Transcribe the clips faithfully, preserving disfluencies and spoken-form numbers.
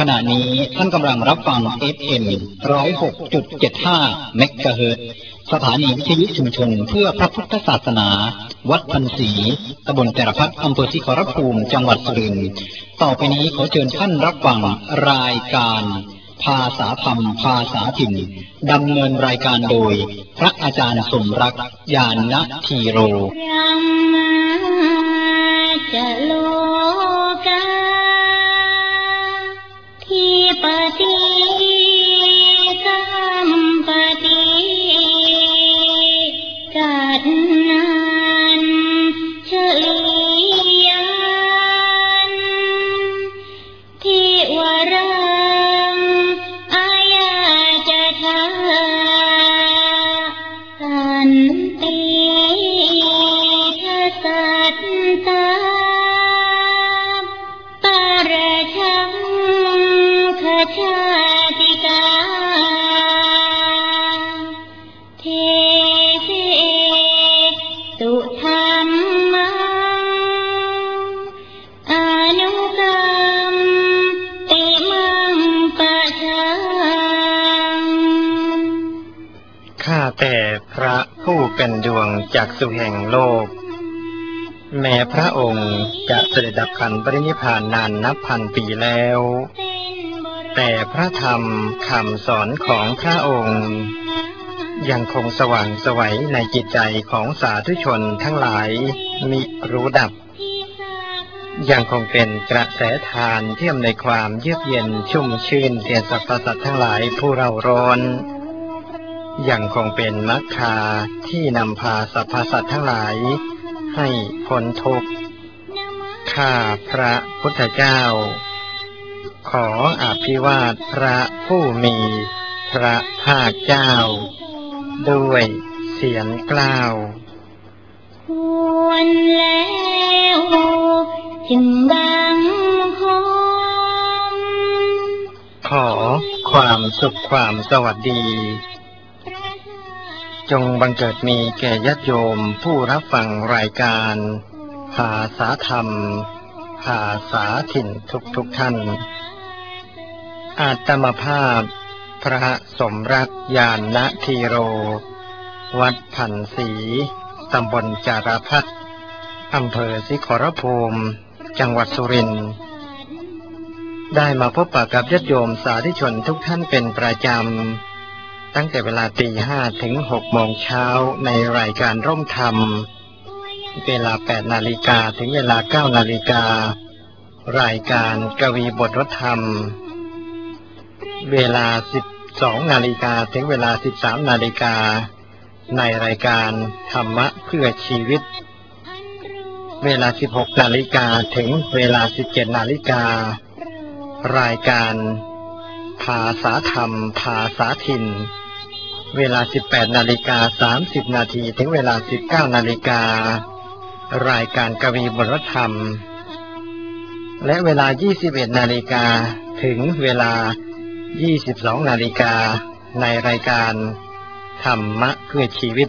ขณะนี้ท่านกำลังรับฟัง เอฟ เอ็ม หนึ่งศูนย์หกจุดเจ็ดห้า เมกะเฮิรตซ์ สถานีวิทยุชุมชนเพื่อพระพุทธศาสนา วัดพันศรี ตำบลแต่ละพัก อำเภอศรีขอรภูมิ จังหวัดสุรินทร์ ต่อไปนี้ขอเชิญท่านรับฟังรายการภาษาธรรมภาษาถิ่นดำเนินรายการโดยพระอาจารย์สมรักญาณธีโรจะโลกาทิปติสัมปติกัดนันเฉลียันทิวรังอายาจะทาสันติทัสสัตตาปารชังขชาติกาเทเสสุธรรมังอนุกรรมติมังปะชังข้าแต่พระผู้เป็นดวงจักษุแห่งโลกแม้พระองค์จะเสด็จดับขันธ์ปรินิพพานนานนับพันปีแล้วแต่พระธรรมคำสอนของพระองค์ยังคงสว่างไสวในจิตใจของสาธุชนทั้งหลายมิรู้ดับยังคงเป็นกระแสทานที่อำนวยความเยือกเย็นชุ่มชื่นแก่สรรพสัตว์ทั้งหลายผู้เร่าร้อนยังคงเป็นมรรคาที่นำพาสรรพสัตว์ทั้งหลายให้พ้นทุกข์ข้าพระพุทธเจ้าขออภิวาทพระผู้มีพระภาคเจ้าด้วยเสียงกล้าวควรแล้วจึงบังคมขอความสุขความสวัสดีจงบังเกิดมีแก่ญาติโยมผู้รับฟังรายการภาษาธรรมภาษาถิ่นทุกทุกท่านอาตมภาพพระสมรักญาณธีโรวัดพันศรีตำบลจารพัฒน์อำเภอศรีขอรภูมิจังหวัดสุรินทร์ได้มาพบปะกับญาติโยมสาธุชนทุกท่านเป็นประจำตั้งแต่เวลาตีห้าถึงหกโมงเช้าในรายการร่มธรรมเวลาแปดนาฬิกาถึงเวลาเก้านาฬิการายการกวีบทรธรรมเวลาสิบสองนาฬิกาถึงเวลาสิบสามนาฬิกาในรายการธรรมะเพื่อชีวิตเวลาสิบหกนาฬิกาถึงเวลาสิบเจ็ดนาฬิการายการภาษาธรรมภาษาถิ่นเวลาสิบแปดนาฬิกาสามสิบนาทีถึงเวลาสิบเก้านาฬิการายการกวีบทธรรมและเวลายี่สิบเอ็ดนาฬิกาถึงเวลายี่สิบสองนาฬิกาในรายการธรรมะเพื่อชีวิต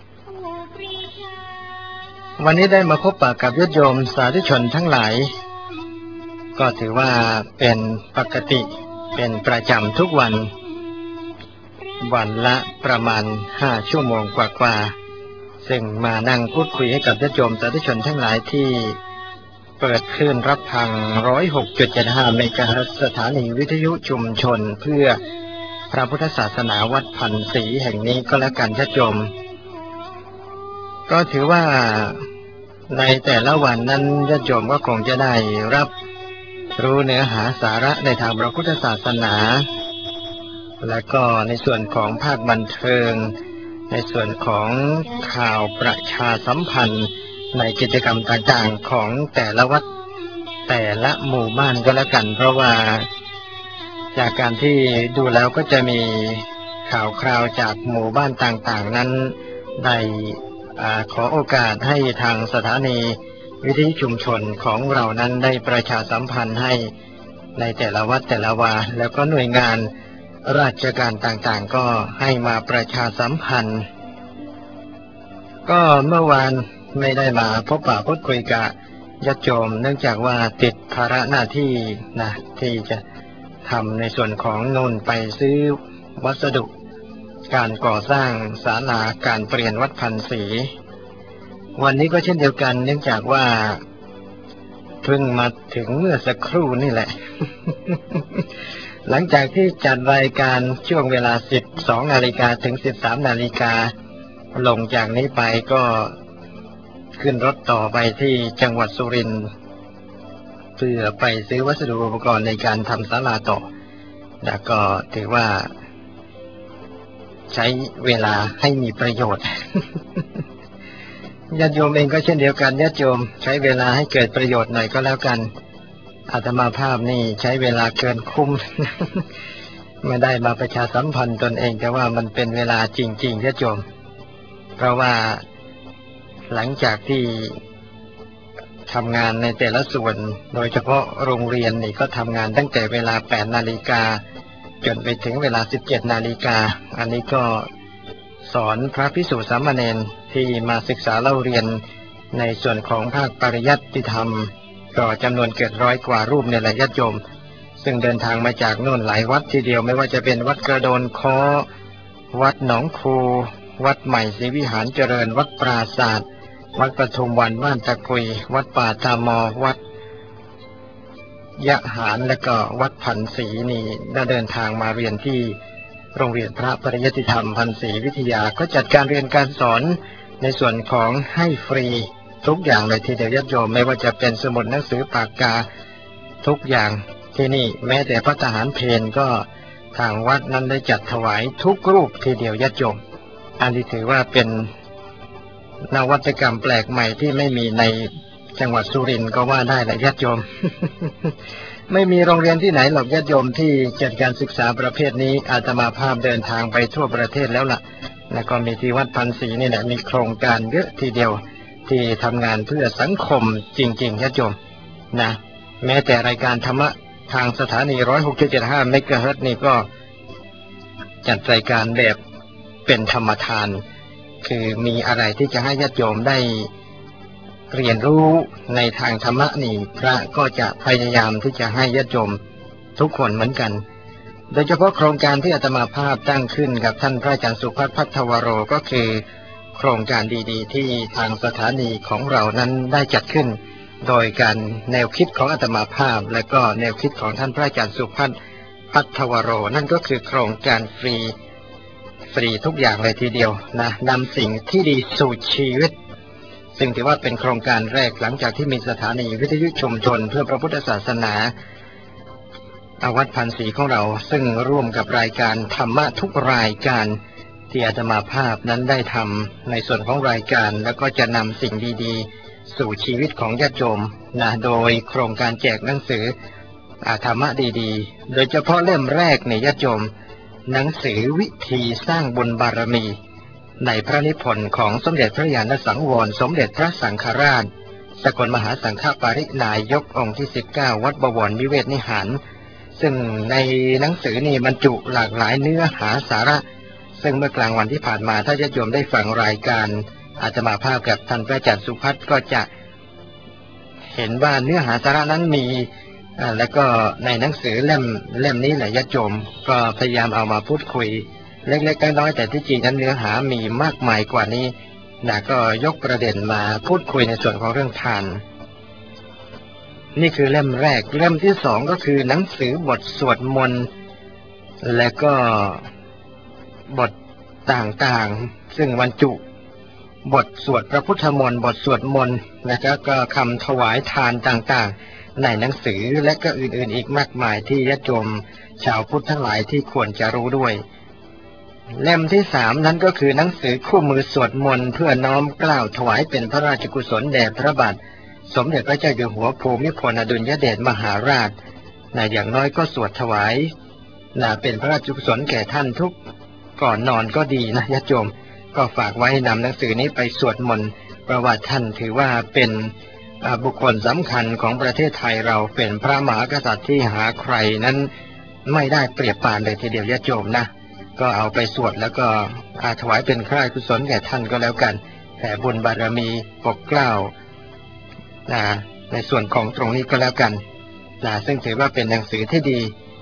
วันนี้ได้มาพบปะกับญาติโยมสาธุชนทั้งหลายก็ถือว่าเป็นปกติเป็นประจำทุกวันวันละประมาณห้าชั่วโมงกว่าๆซึ่งมานั่งพูดคุยให้กับญาติโยมสาธุชนทั้งหลายที่เปิดคลื่นรับฟัง หนึ่งศูนย์หกจุดเจ็ดห้า เมกะเฮิรตซ์สถานีวิทยุชุมชนเพื่อพระพุทธศาสนาวัดพันศรีแห่งนี้ก็แล้วกันญาติโยมก็ถือว่าในแต่ละวันนั้นญาติโยมก็คงจะได้รับรู้เนื้อหาสาระในทางพระพุทธศาสนาและก็ในส่วนของภาคบันเทิงในส่วนของข่าวประชาสัมพันธ์ในกิจกรรมต่างๆของแต่ละวัดแต่ละหมู่บ้านก็แล้วกันเพราะว่าจากการที่ดูแล้วก็จะมีข่าวคราวจากหมู่บ้านต่างๆนั้นได้ขอโอกาสให้ทางสถานีวิทยุชุมชนของเรานั้นได้ประชาสัมพันธ์ให้ในแต่ละวัดแต่ละวาแล้วก็หน่วยงานราชการต่างๆก็ให้มาประชาสัมพันธ์ก็เมื่อวานไม่ได้มาพบปะพูดคุยกับญาติโยมเนื่องจากว่าติดภาระหน้าที่นะที่จะทำในส่วนของนู่นไปซื้อวัสดุการก่อสร้างศาลาการเปลี่ยนวัดพันศรีวันนี้ก็เช่นเดียวกันเนื่องจากว่าเพิ่งมาถึงเมื่อสักครู่นี่แหละ หลังจากที่จัดรายการช่วงเวลาสิบสองนาฬิกาถึงสิบสามนาฬิกาลงจากนี้ไปก็ขึ้นรถต่อไปที่จังหวัดสุรินทร์เพื่อไปซื้อวัสดุอุปกรณ์ในการทำศาลาต่อแล้วก็ถือว่าใช้เวลาให้มีประโยชน์ ญาติโยมเองก็เช่นเดียวกันญาติโยมใช้เวลาให้เกิดประโยชน์หน่อยก็แล้วกันอาตมาภาพนี่ใช้เวลาเกินคุ้ม ไม่ได้มาประชาสัมพันธ์ตนเองแต่ว่ามันเป็นเวลาจริงๆญาติโยมเพราะว่าหลังจากที่ทำงานในแต่ละส่วนโดยเฉพาะโรงเรียนนี่ก็ทำงานตั้งแต่เวลาแปดนาฬิกาจนไปถึงเวลาสิบเจ็ดนาฬิกาอันนี้ก็สอนพระภิกษุสามเณรที่มาศึกษาเล่าเรียนในส่วนของภาคปริยัติธรรมก็จำนวนเกือบร้อยกว่ารูปเนี่ยแหละญาติโยมซึ่งเดินทางมาจากโน่นหลายวัดทีเดียวไม่ว่าจะเป็นวัดกระโดนค้อวัดหนองคูวัดใหม่ศรีวิหารเจริญวัดปราศาสตร์วัดปทุมวันบ้านตะกุยวัดป่าตามอวัดยะหารและก็วัดพันศรีนี่ได้เดินทางมาเรียนที่โรงเรียนพระปริยัติธรรมพันศรีวิทยาก็จัดการเรียนการสอนในส่วนของให้ฟรีทุกอย่างเลยทีเดียวญาติโยมไม่ว่าจะเป็นสมุดหนังสือปากกาทุกอย่างที่นี่แม้แต่พระทหารเพลก็ทางวัดนั้นได้จัดถวายทุกรูปทีเดียวญาติโยมอันนี้ถือว่าเป็นนวัตกรรมแปลกใหม่ที่ไม่มีในจังหวัดสุรินทร์ก็ว่าได้แหละญาติโยม ไม่มีโรงเรียนที่ไหนหรอกญาติโยมที่จัดการศึกษาประเภทนี้อาตมาภาพเดินทางไปทั่วประเทศแล้วล่ะแล้วก็มีที่วัดพันศรีนี่แหละมีโครงการเยอะทีเดียวที่ทำงานเพื่อสังคมจริงๆญาติโยมนะแม้แต่รายการธรรมะทางสถานี หนึ่งร้อยหกจุดเจ็ดห้า เมกะเฮิรตซ์นี่ก็จัดรายการแบบเป็นธรรมทานคือมีอะไรที่จะให้ญาติโยมได้เรียนรู้ในทางธรรมะนี่พระก็จะพยายามที่จะให้ญาติโยมทุกคนเหมือนกันโดยเฉพาะโครงการที่อาตมาภาพตั้งขึ้นกับท่านพระอาจารย์สุภัทรพัทวโรก็คือโครงการดีๆที่ทางสถานีของเรานั้นได้จัดขึ้นโดยการแนวคิดของอาตมาภาพและก็แนวคิดของท่านพระอาจารย์สุภัทรพัทวโรนั่นก็คือโครงการฟรีฟรีทุกอย่างเลยทีเดียวนะนำสิ่งที่ดีสู่ชีวิตซึ่งถือว่าเป็นโครงการแรกหลังจากที่มีสถานีวิทยุชุมชนเพื่อพระพุทธศาสนาอาวัดพันศรีของเราซึ่งร่วมกับรายการธรรมะทุกรายการที่อาตมาภาพนั้นได้ทำในส่วนของรายการแล้วก็จะนำสิ่งดีๆสู่ชีวิตของญาติโยมนะโดยโครงการแจกหนังสือธรรมะดีๆโดยเฉพาะเล่มแรกในญาติโยมหนังสือวิธีสร้างบุญบารมีในพระนิพนธ์ของสมเด็จพระญาณสังวรสมเด็จพระสังฆราชสกลมหาสังฆปรินายกองค์ที่สิบเก้าวัดบวรนิเวศนิหารซึ่งในหนังสือนี่บรรจุหลากหลายเนื้อหาสาระซึ่งเมื่อกลางวันที่ผ่านมาถ้าญาติโยมได้ฟังรายการอาตมาภาพกับท่านพระอาจารย์สุภัทรก็จะเห็นว่าเนื้อหาสาระนั้นมีแล้วก็ในหนังสือเล่มเล่มนี้แหละญาติโยมก็พยายามเอามาพูดคุยเล็กๆน้อยๆแต่ที่จริงนั้นเนื้อหามีมากมายกว่านี้นะก็ยกประเด็นมาพูดคุยในส่วนของเรื่องทานนี่คือเล่มแรกเล่มที่สองก็คือหนังสือบทสวดมนต์และก็บทต่างๆซึ่งบรรจุบทสวดพระพุทธมนต์บทสวดมนต์นะครับก็คำถวายทานต่างๆในหนังสือและก็อื่นๆอีกมากมายที่ญาติโยมชาวพุทธทั้งหลายที่ควรจะรู้ด้วยเล่มที่สามนั้นก็คือหนังสือคู่มือสวดมนต์เพื่อน้อมเกล้าถวายเป็นพระราชกุศลแด่พระบาทสมเด็จพระเจ้าอยู่หัวภูมิพลอดุลยเดชมหาราชนะอย่างน้อยก็สวดถวายนะเป็นพระราชกุศลแก่ท่านทุกก่อนนอนก็ดีนะญาติโยมก็ฝากไว้นำหนังสือนี้ไปสวดมนต์ประวัติท่านถือว่าเป็นบุคคลสำคัญของประเทศไทยเราเป็นพระมหากษัตริย์ที่หาใครนั้นไม่ได้เปรียบปานเลยทีเดียวญาติโยมนะก็เอาไปสวดแล้วก็ถวายเป็นพระราชกุศลแก่ท่านก็แล้วกันแต่บุญบารมีปกเกล้านะในส่วนของตรงนี้ก็แล้วกันนะซึ่งถือว่าเป็นหนังสือที่ดี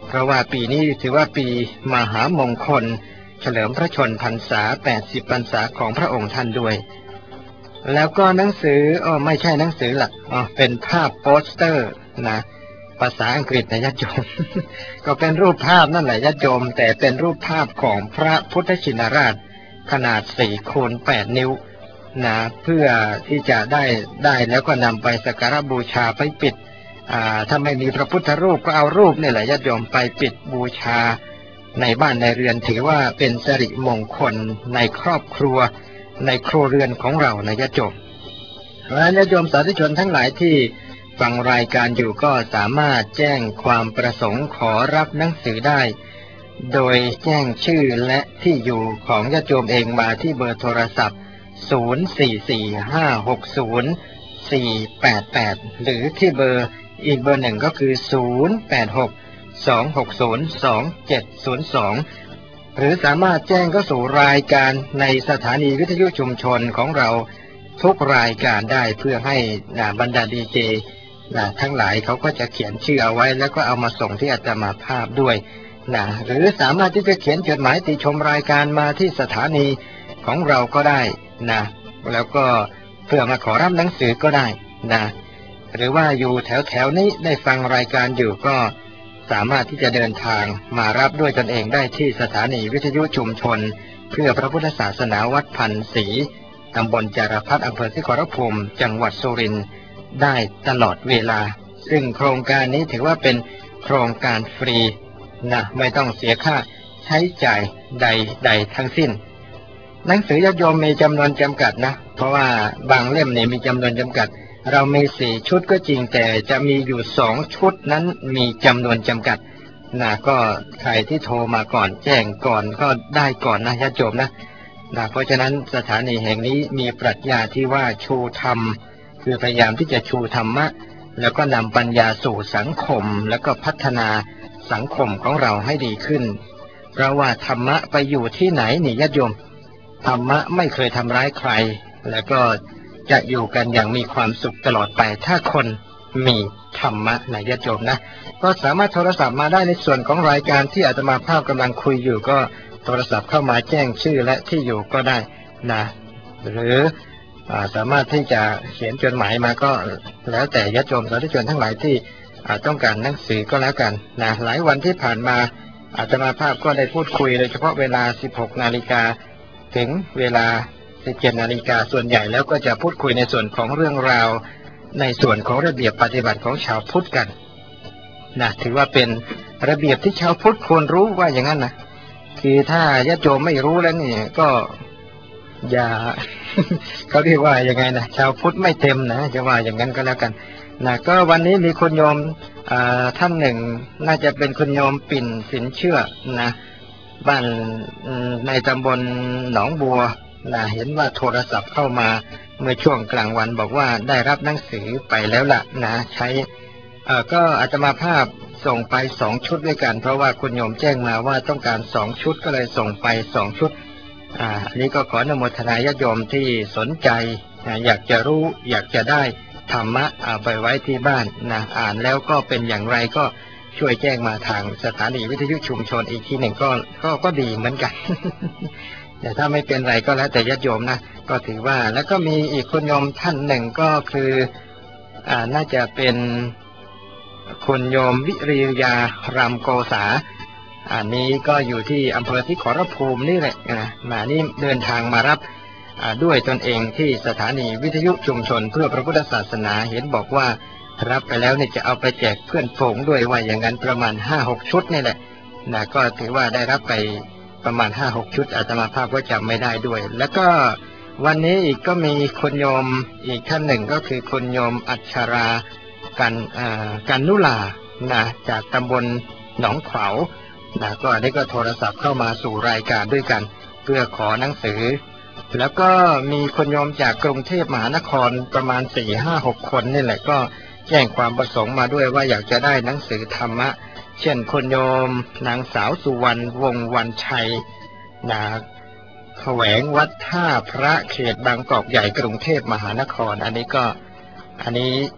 เพราะว่าปีนี้ถือว่าปีมหามงคลเฉลิมพระชนมพรรษาแปดสิบพรรษาของพระองค์ท่านด้วยแล้วก็หนังสืออ๋อไม่ใช่หนังสือหลักอ๋อเป็นภาพโปสเตอร์นะภาษาอังกฤษนะญาติโยม ก็เป็นรูปภาพนั่นแหละญาติโยมแต่เป็นรูปภาพของพระพุทธชินราชขนาดสี่คูณแปดนิ้วนะเพื่อที่จะได้ได้แล้วก็นำไปสักการะบูชาไปปิดอ่าถ้าไม่มีพระพุทธรูปก็เอารูปนี่แหละญาติโยมไปปิดบูชาในบ้านในเรือนถือว่าเป็นสิริมงคลในครอบครัวในครัวเรือนของเรานะญาติโยมและญาติโยมสาธุชนทั้งหลายที่ฟังรายการอยู่ก็สามารถแจ้งความประสงค์ขอรับหนังสือได้โดยแจ้งชื่อและที่อยู่ของญาติโยมเองมาที่เบอร์โทรศัพท์ศูนย์ สี่ สี่ ห้า หก ศูนย์ สี่ แปด แปดหรือที่เบอร์อีกเบอร์หนึ่งก็คือศูนย์ แปด หก สอง หก ศูนย์ สอง เจ็ด ศูนย์ สองหรือสามารถแจ้งเข้าสู่รายการในสถานีวิทยุชุมชนของเราทุกรายการได้เพื่อให้บรรดาดีเจทั้งหลายเขาก็จะเขียนชื่อเอาไว้แล้วก็เอามาส่งที่อาตมาภาพด้วยนะหรือสามารถที่จะเขียนจดหมายติชมรายการมาที่สถานีของเราก็ได้นะแล้วก็เพื่อมาขอรับหนังสือก็ได้นะหรือว่าอยู่แถวแถวนี้ได้ฟังรายการอยู่ก็สามารถที่จะเดินทางมารับด้วยตนเองได้ที่สถานีวิทยุชุมชนเพื่อพระพุทธศาสนาวัดพันศรีตำบลจารพัฒน์อำเภอศรีขอรภูมิจังหวัดสุรินทร์ได้ตลอดเวลาซึ่งโครงการนี้ถือว่าเป็นโครงการฟรีนะไม่ต้องเสียค่าใช้จ่ายใดๆทั้งสิ้นหนังสือญาติโยมมีจำนวนจำกัดนะเพราะว่าบางเล่มเนี่ยมีจำนวนจำกัดเรามีสี่ชุดก็จริงแต่จะมีอยู่สองชุดนั้นมีจำนวนจำกัดนะก็ใครที่โทรมาก่อนแจ้งก่อนก็ได้ก่อนนะญาติโยมนะนะเพราะฉะนั้นสถานีแห่งนี้มีปรัชญาที่ว่าชูธรรมคือพยายามที่จะชูธรรมะแล้วก็นำปัญญาสู่สังคมแล้วก็พัฒนาสังคมของเราให้ดีขึ้นเพราะว่าธรรมะไปอยู่ที่ไหนนี่ญาติโยมธรรมะไม่เคยทำร้ายใครแล้วก็จะอยู่กันอย่างมีความสุขตลอดไปถ้าคนมีธรรมะนะญาติโยมนะก็สามารถโทรศัพท์มาได้ในส่วนของรายการที่อาตมาภาพกำลังคุยอยู่ก็โทรศัพท์เข้ามาแจ้งชื่อและที่อยู่ก็ได้นะหรือสามารถที่จะเขียนจดหมายมาก็แล้วแต่ญาติโยมสาธุชนทั้งหลายที่ต้องการหนังสือก็แล้วกันนะหลายวันที่ผ่านมาอาตมาภาพก็ได้พูดคุยโดยเฉพาะเวลาสิบหกนาฬิกาถึงเวลาสิบเจ็ดนาฬิกาส่วนใหญ่แล้วก็จะพูดคุยในส่วนของเรื่องราวในส่วนของระเบียบปฏิบัติของชาวพุทธกันนะถือว่าเป็นระเบียบที่ชาวพุทธควรรู้ว่าอย่างนั้นนะคือถ้าญาติโยมไม่รู้แล้วนี่ก็อย่า เขาเรียกว่ายังไงนะชาวพุทธไม่เต็มนะจะว่าอย่างนั้นก็แล้วกันนะก็วันนี้มีคุณโยมท่านหนึ่งน่าจะเป็นคุณโยมปิ่นสินเชื่อนะบ้านในตำบลหนองบัวนะเห็นว่าโทรศัพท์เข้ามาเมื่อช่วงกลางวันบอกว่าได้รับหนังสือไปแล้วล่ะนะใช้ก็อาตมาภาพส่งไปสองชุดด้วยกันเพราะว่าคุณโยมแจ้งมาว่าต้องการสองชุดก็เลยส่งไปสองชุดอ่าอันนี้ก็ขออนุโมทนาญาติโยมที่สนใจอยากจะรู้อยากจะได้ธรรมะเอาไปไว้ที่บ้านนะอ่านแล้วก็เป็นอย่างไรก็ช่วยแจ้งมาทางสถานีวิทยุชุมชนอีกทีหนึ่งก็ก็ก็ดีเหมือนกัน แต่ถ้าไม่เป็นไรก็แล้วแต่ญาติโยมนะก็ถือว่าแล้วก็มีอีกคุณโยมท่านหนึ่งก็คืออ่าน่าจะเป็นคุณโยมวิริยารำโกษาอันนี้ก็อยู่ที่อำเภอศรีขอรภูมินี่แหละนะมานี่เดินทางมารับด้วยตนเองที่สถานีวิทยุชุมชนเพื่อพระพุทธศาสนาเห็นบอกว่ารับไปแล้วเนี่ยจะเอาไปแจกเพื่อนฝูงด้วยว่าอย่างนั้นประมาณ ห้าหก ชุดนี่แหละนะก็ถือว่าได้รับไปประมาณ ห้าหก ชุดอาตมาภาพก็จำไม่ได้ด้วยแล้วก็วันนี้อีกก็มีคุณโยมอีกท่านหนึ่งก็คือคุณโยมอัชรากันกันนุลานะจากตำบลหนองขวาวนะก็ได้ก็โทรศัพท์เข้ามาสู่รายการด้วยกันเพื่อขอหนังสือแล้วก็มีคนโยมจากกรุงเทพมหานครประมาณ สี่ ห้า หก คนนี่แหละก็แจ้งความประสงค์มาด้วยว่าอยากจะได้หนังสือธรรมะเช่นคนโยมนางสาวสุวรรณวงศ์วันชัยนะแขวงวัดท่าพระเขตบางกอกใหญ่กรุงเทพมหานครอันนี้ก็อันนี้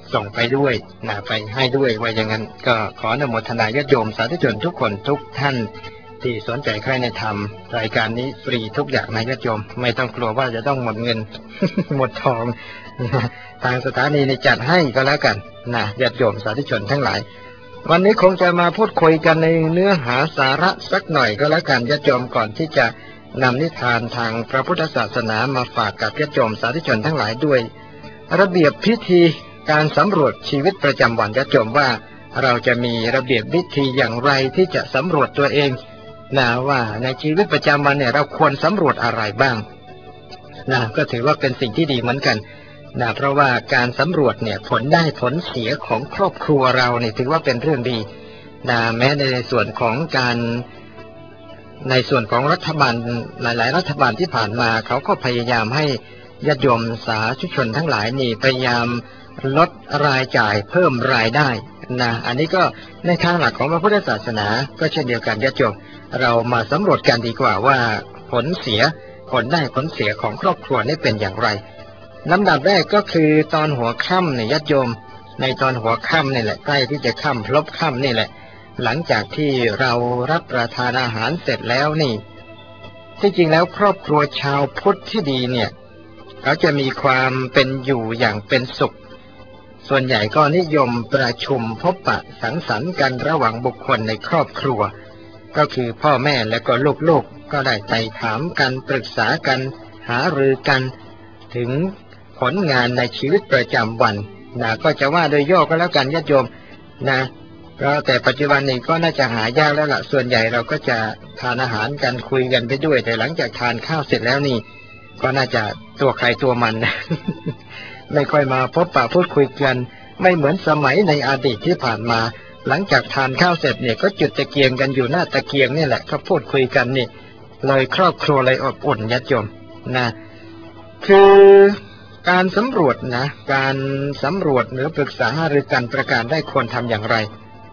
ส่งไปด้วยนะไปให้ด้วยว่าอย่างนั้นก็ขออนุโมทนาญาติโยมสาธุชนทุกคนทุกท่านที่สนใจใครในธรรมรายการนี้ฟรีทุกอย่างนะญาติโยมไม่ต้องกลัวว่าจะต้องหมดเงิน หมดทองนะทางสถานีในจัดให้ก็แล้วกันนะญาติโยมสาธุชนทั้งหลายวันนี้คงจะมาพูดคุยกันในเนื้อหาสาระสักหน่อยก็แล้วกันญาติโยมก่อนที่จะนำนิทานทางพระพุทธศาสนามาฝากกับญาติโยมสาธุชนทั้งหลายด้วยระเบียบพิธีการสำรวจชีวิตประจำวันญาติโยมว่าเราจะมีระเบียบวิธีอย่างไรที่จะสำรวจตัวเองนะว่าในชีวิตประจำวันเนี่ยเราควรสำรวจอะไรบ้างนะก็ถือว่าเป็นสิ่งที่ดีเหมือนกันนะเพราะว่าการสำรวจเนี่ยผลได้ผลเสียของครอบครัวเราเนี่ยถือว่าเป็นเรื่องดีนะแม้ในส่วนของการในส่วนของรัฐบาลหลายๆรัฐบาลที่ผ่านมาเขาก็พยายามให้ญาติโยมสาธุชนทั้งหลายนี่พยายามลดรายจ่ายเพิ่มรายได้นะอันนี้ก็ในทางหลักของพระพุทธศาสนาก็เช่นเดียวกันญาติโยมเรามาสำรวจกันดีกว่าว่าผลเสียผลได้ผลเสียของครอบครัวนี่เป็นอย่างไรลำดับแรกก็คือตอนหัวค่ำเนี่ยญาติโยมในตอนหัวค่ำนี่แหละใกล้ที่จะค่ำพลบค่ำนี่แหละหลังจากที่เรารับประทานอาหารเสร็จแล้วนี่ที่จริงแล้วครอบครัวชาวพุทธที่ดีเนี่ยเขาจะมีความเป็นอยู่อย่างเป็นสุขส่วนใหญ่ก็นิยมประชุมพบปะสังสรรค์กันระหว่างบุคคลในครอบครัวก็คือพ่อแม่และก็ลูกๆก็ได้ไต่ถามกันปรึกษากันหารือกันถึงผลงานในชีวิตประจำวันนะก็จะว่าโดยย่อก็แล้วกันญาติโยมนะก็แต่ปัจจุบันนี้ก็น่าจะหายากแล้วล่ะส่วนใหญ่เราก็จะทานอาหารกันคุยกันไปด้วยแต่หลังจากทานข้าวเสร็จแล้วนี่ก็น่าจะตัวใครตัวมัน ไม่ค่อยมาพบปะพูดคุยกันไม่เหมือนสมัยในอดีตที่ผ่านมาหลังจากทานข้าวเสร็จเนี่ยก็จุดตะเกียงกันอยู่หน้าตะเกียงนี่แหละก็พูดคุยกันนี่เลยครอบครัวเลยอบอุ่นญาติโยมนะคือการสำรวจนะการสำรวจหรือปรึกษาหารือกันประการได้ควรทำอย่างไร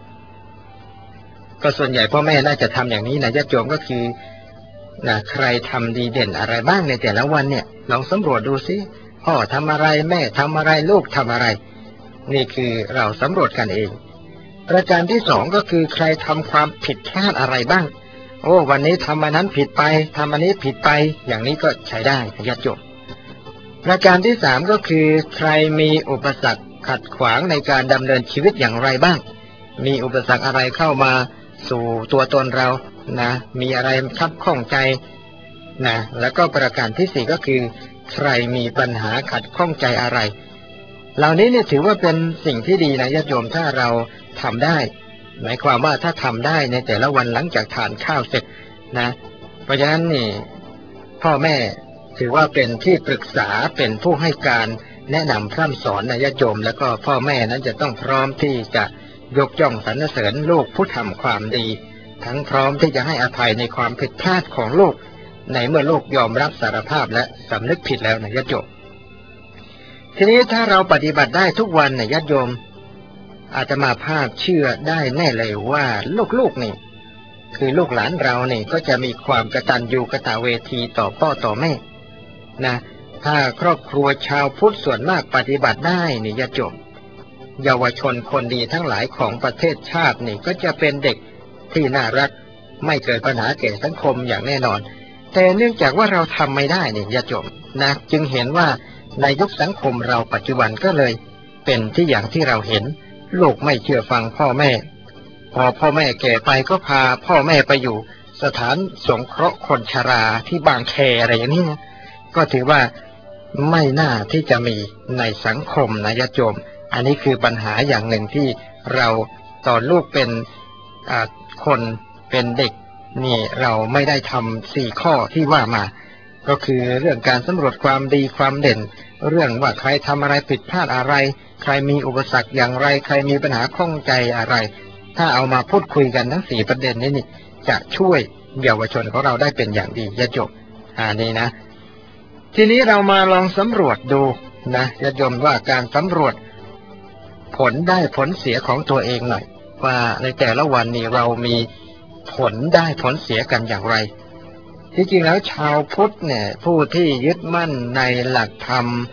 ก็ส่วนใหญ่พ่อแม่น่าจะทำอย่างนี้นะญาติโยมก็คือนะใครทำดีเด่นอะไรบ้างในแต่ละวันเนี่ยลองสำรวจดูสิพ่อทำอะไรแม่ทำอะไรลูกทำอะไรนี่คือเราสำรวจกันเองประการที่สองก็คือใครทำความผิดพลาดอะไรบ้างโอ้วันนี้ทำอันนั้นผิดไปทำอันนี้ผิดไปอย่างนี้ก็ใช้ได้ญาติโยมประการที่สามก็คือใครมีอุปสรรคขัดขวางในการดำเนินชีวิตอย่างไรบ้างมีอุปสรรคอะไรเข้ามาสู่ตัวตนเรานะมีอะไรคับข้องใจนะแล้วก็ประการที่สี่ก็คือใครมีปัญหาขัดข้องใจอะไรเหล่านี้เนี่ยถือว่าเป็นสิ่งที่ดีนะญาติโยมถ้าเราทำได้หมายความว่าถ้าทำได้ในแต่ละวันหลังจากทานข้าวเสร็จนะเพราะฉะนั้นนี่พ่อแม่ถือว่าเป็นที่ปรึกษาเป็นผู้ให้การแนะนำพร่ำสอนนะญาติโยมแล้วก็พ่อแม่นั้นจะต้องพร้อมที่จะยกย่องสรรเสริญลูกผู้ทำความดีทั้งพร้อมที่จะให้อภัยในความผิดพลาดของลูกในเมื่อลูกยอมรับสารภาพและสำนึกผิดแล้วนะญาติโยมทีนี้ถ้าเราปฏิบัติได้ทุกวันนะญาติโยมอาตมาภาพเชื่อได้แน่เลยว่าลูกๆนี่คือลูกหลานเราเนี่ยก็จะมีความกตัญญูกตเวทีต่อพ่อต่อแม่นะถ้าครอบครัวชาวพุทธส่วนมากปฏิบัติได้นี่ญาติโยมเยาวชนคนดีทั้งหลายของประเทศชาตินี่ก็จะเป็นเด็กที่น่ารักไม่เกิดปัญหาแก่สังคมอย่างแน่นอนแต่เนื่องจากว่าเราทำไม่ได้นี่ญาติโยมนะจึงเห็นว่าในยุคสังคมเราปัจจุบันก็เลยเป็นที่อย่างที่เราเห็นลูกไม่เชื่อฟังพ่อแม่พอพ่อแม่แก่ไปก็พาพ่อแม่ไปอยู่สถานสงเคราะห์คนชราที่บางแคอะไรอย่างนี้นะก็ถือว่าไม่น่าที่จะมีในสังคมนะญาติโยมอันนี้คือปัญหาอย่างหนึ่งที่เราตอนลูกเป็นคนเป็นเด็กนี่เราไม่ได้ทำสี่ข้อที่ว่ามาก็คือเรื่องการสำรวจความดีความเด่นเรื่องว่าใครทำอะไรผิดพลาดอะไรใครมีอุปสรรคอย่างไรใครมีปัญหาข้องใจอะไรถ้าเอามาพูดคุยกันทั้งสี่ประเด็นนี้นี่จะช่วยเยาวชนของเราได้เป็นอย่างดีญาติโยมอันนี้นะทีนี้เรามาลองสำรวจดูนะญาติโยมว่าการสำรวจผลได้ผลเสียของตัวเองหน่อยว่าในแต่ละวันนี้เรามีผลได้ผลเสียกันอย่างไรที่จริงแล้วชาวพุทธเนี่ยผู้ที่ยึดมั่นในหลักธรรม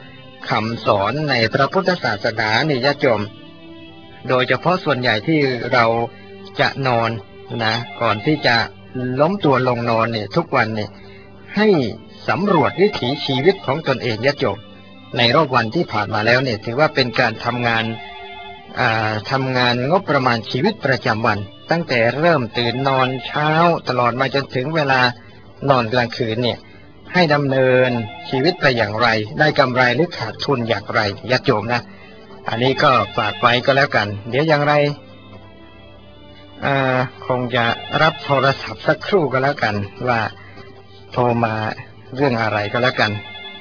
คำสอนในพระพุทธศาสนานี่ญาติโยมโดยเฉพาะส่วนใหญ่ที่เราจะนอนนะก่อนที่จะล้มตัวลงนอนเนี่ยทุกวันเนี่ยให้สำรวจวิถีชีวิตของตนเองญาติโยมในรอบวันที่ผ่านมาแล้วเนี่ยถือว่าเป็นการทำงานอ่าทำงานงบประมาณชีวิตประจำวันตั้งแต่เริ่มตื่นนอนเช้าตลอดมาจนถึงเวลานอนกลางคืนเนี่ยให้ดำเนินชีวิตไปอย่างไรได้กำไรหรือขาดทุนอย่างไรญาติโยมนะอันนี้ก็ฝากไว้ก็แล้วกันเดี๋ยวอย่างไรอ่าคงจะรับโทรศัพท์สักครู่ก็แล้วกันว่าโทรมาเรื่องอะไรก็แล้วกัน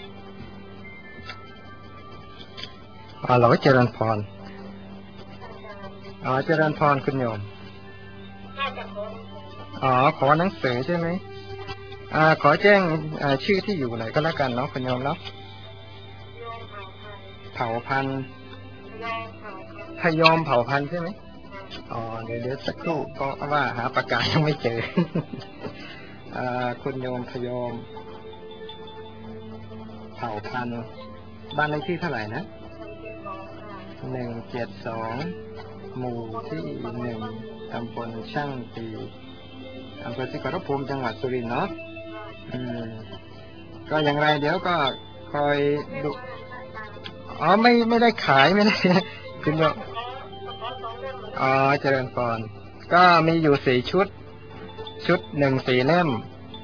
อ๋อเราก็เจริญพรอ๋อเจริญพรคุณโยมอ๋อขอหนังสือใช่ไหมอ่าขอแจ้งอ่าชื่อที่อยู่หน่อยก็แล้วกันเนาะคุณโยมเนาะเผ่าพันธุ์พยอมเผ่าพันธุ์ใช่ไหมอ๋อเดี๋ยวเดี๋ยวสักครู่เพราะว่าหาปากกายังไม่เจออ่าคุณโยมพยอมเผ่าพันธุ์บ้านเลขที่เท่าไหร่นะหนึ่งเจ็ดสองหมู่ที่หนึ่งตำบลช่างตีอำเภอศรีขอรภูมิจังหวัดสุรินทร์เนาะอืมก็อย่างไรเดี๋ยวก็คอยดูอ๋อไม่ไม่ได้ขายไม่ได้คุณโยมอ๋อเจริญพรก็มีอยู่สี่ชุดชุดหนึ่งสี่เล่ม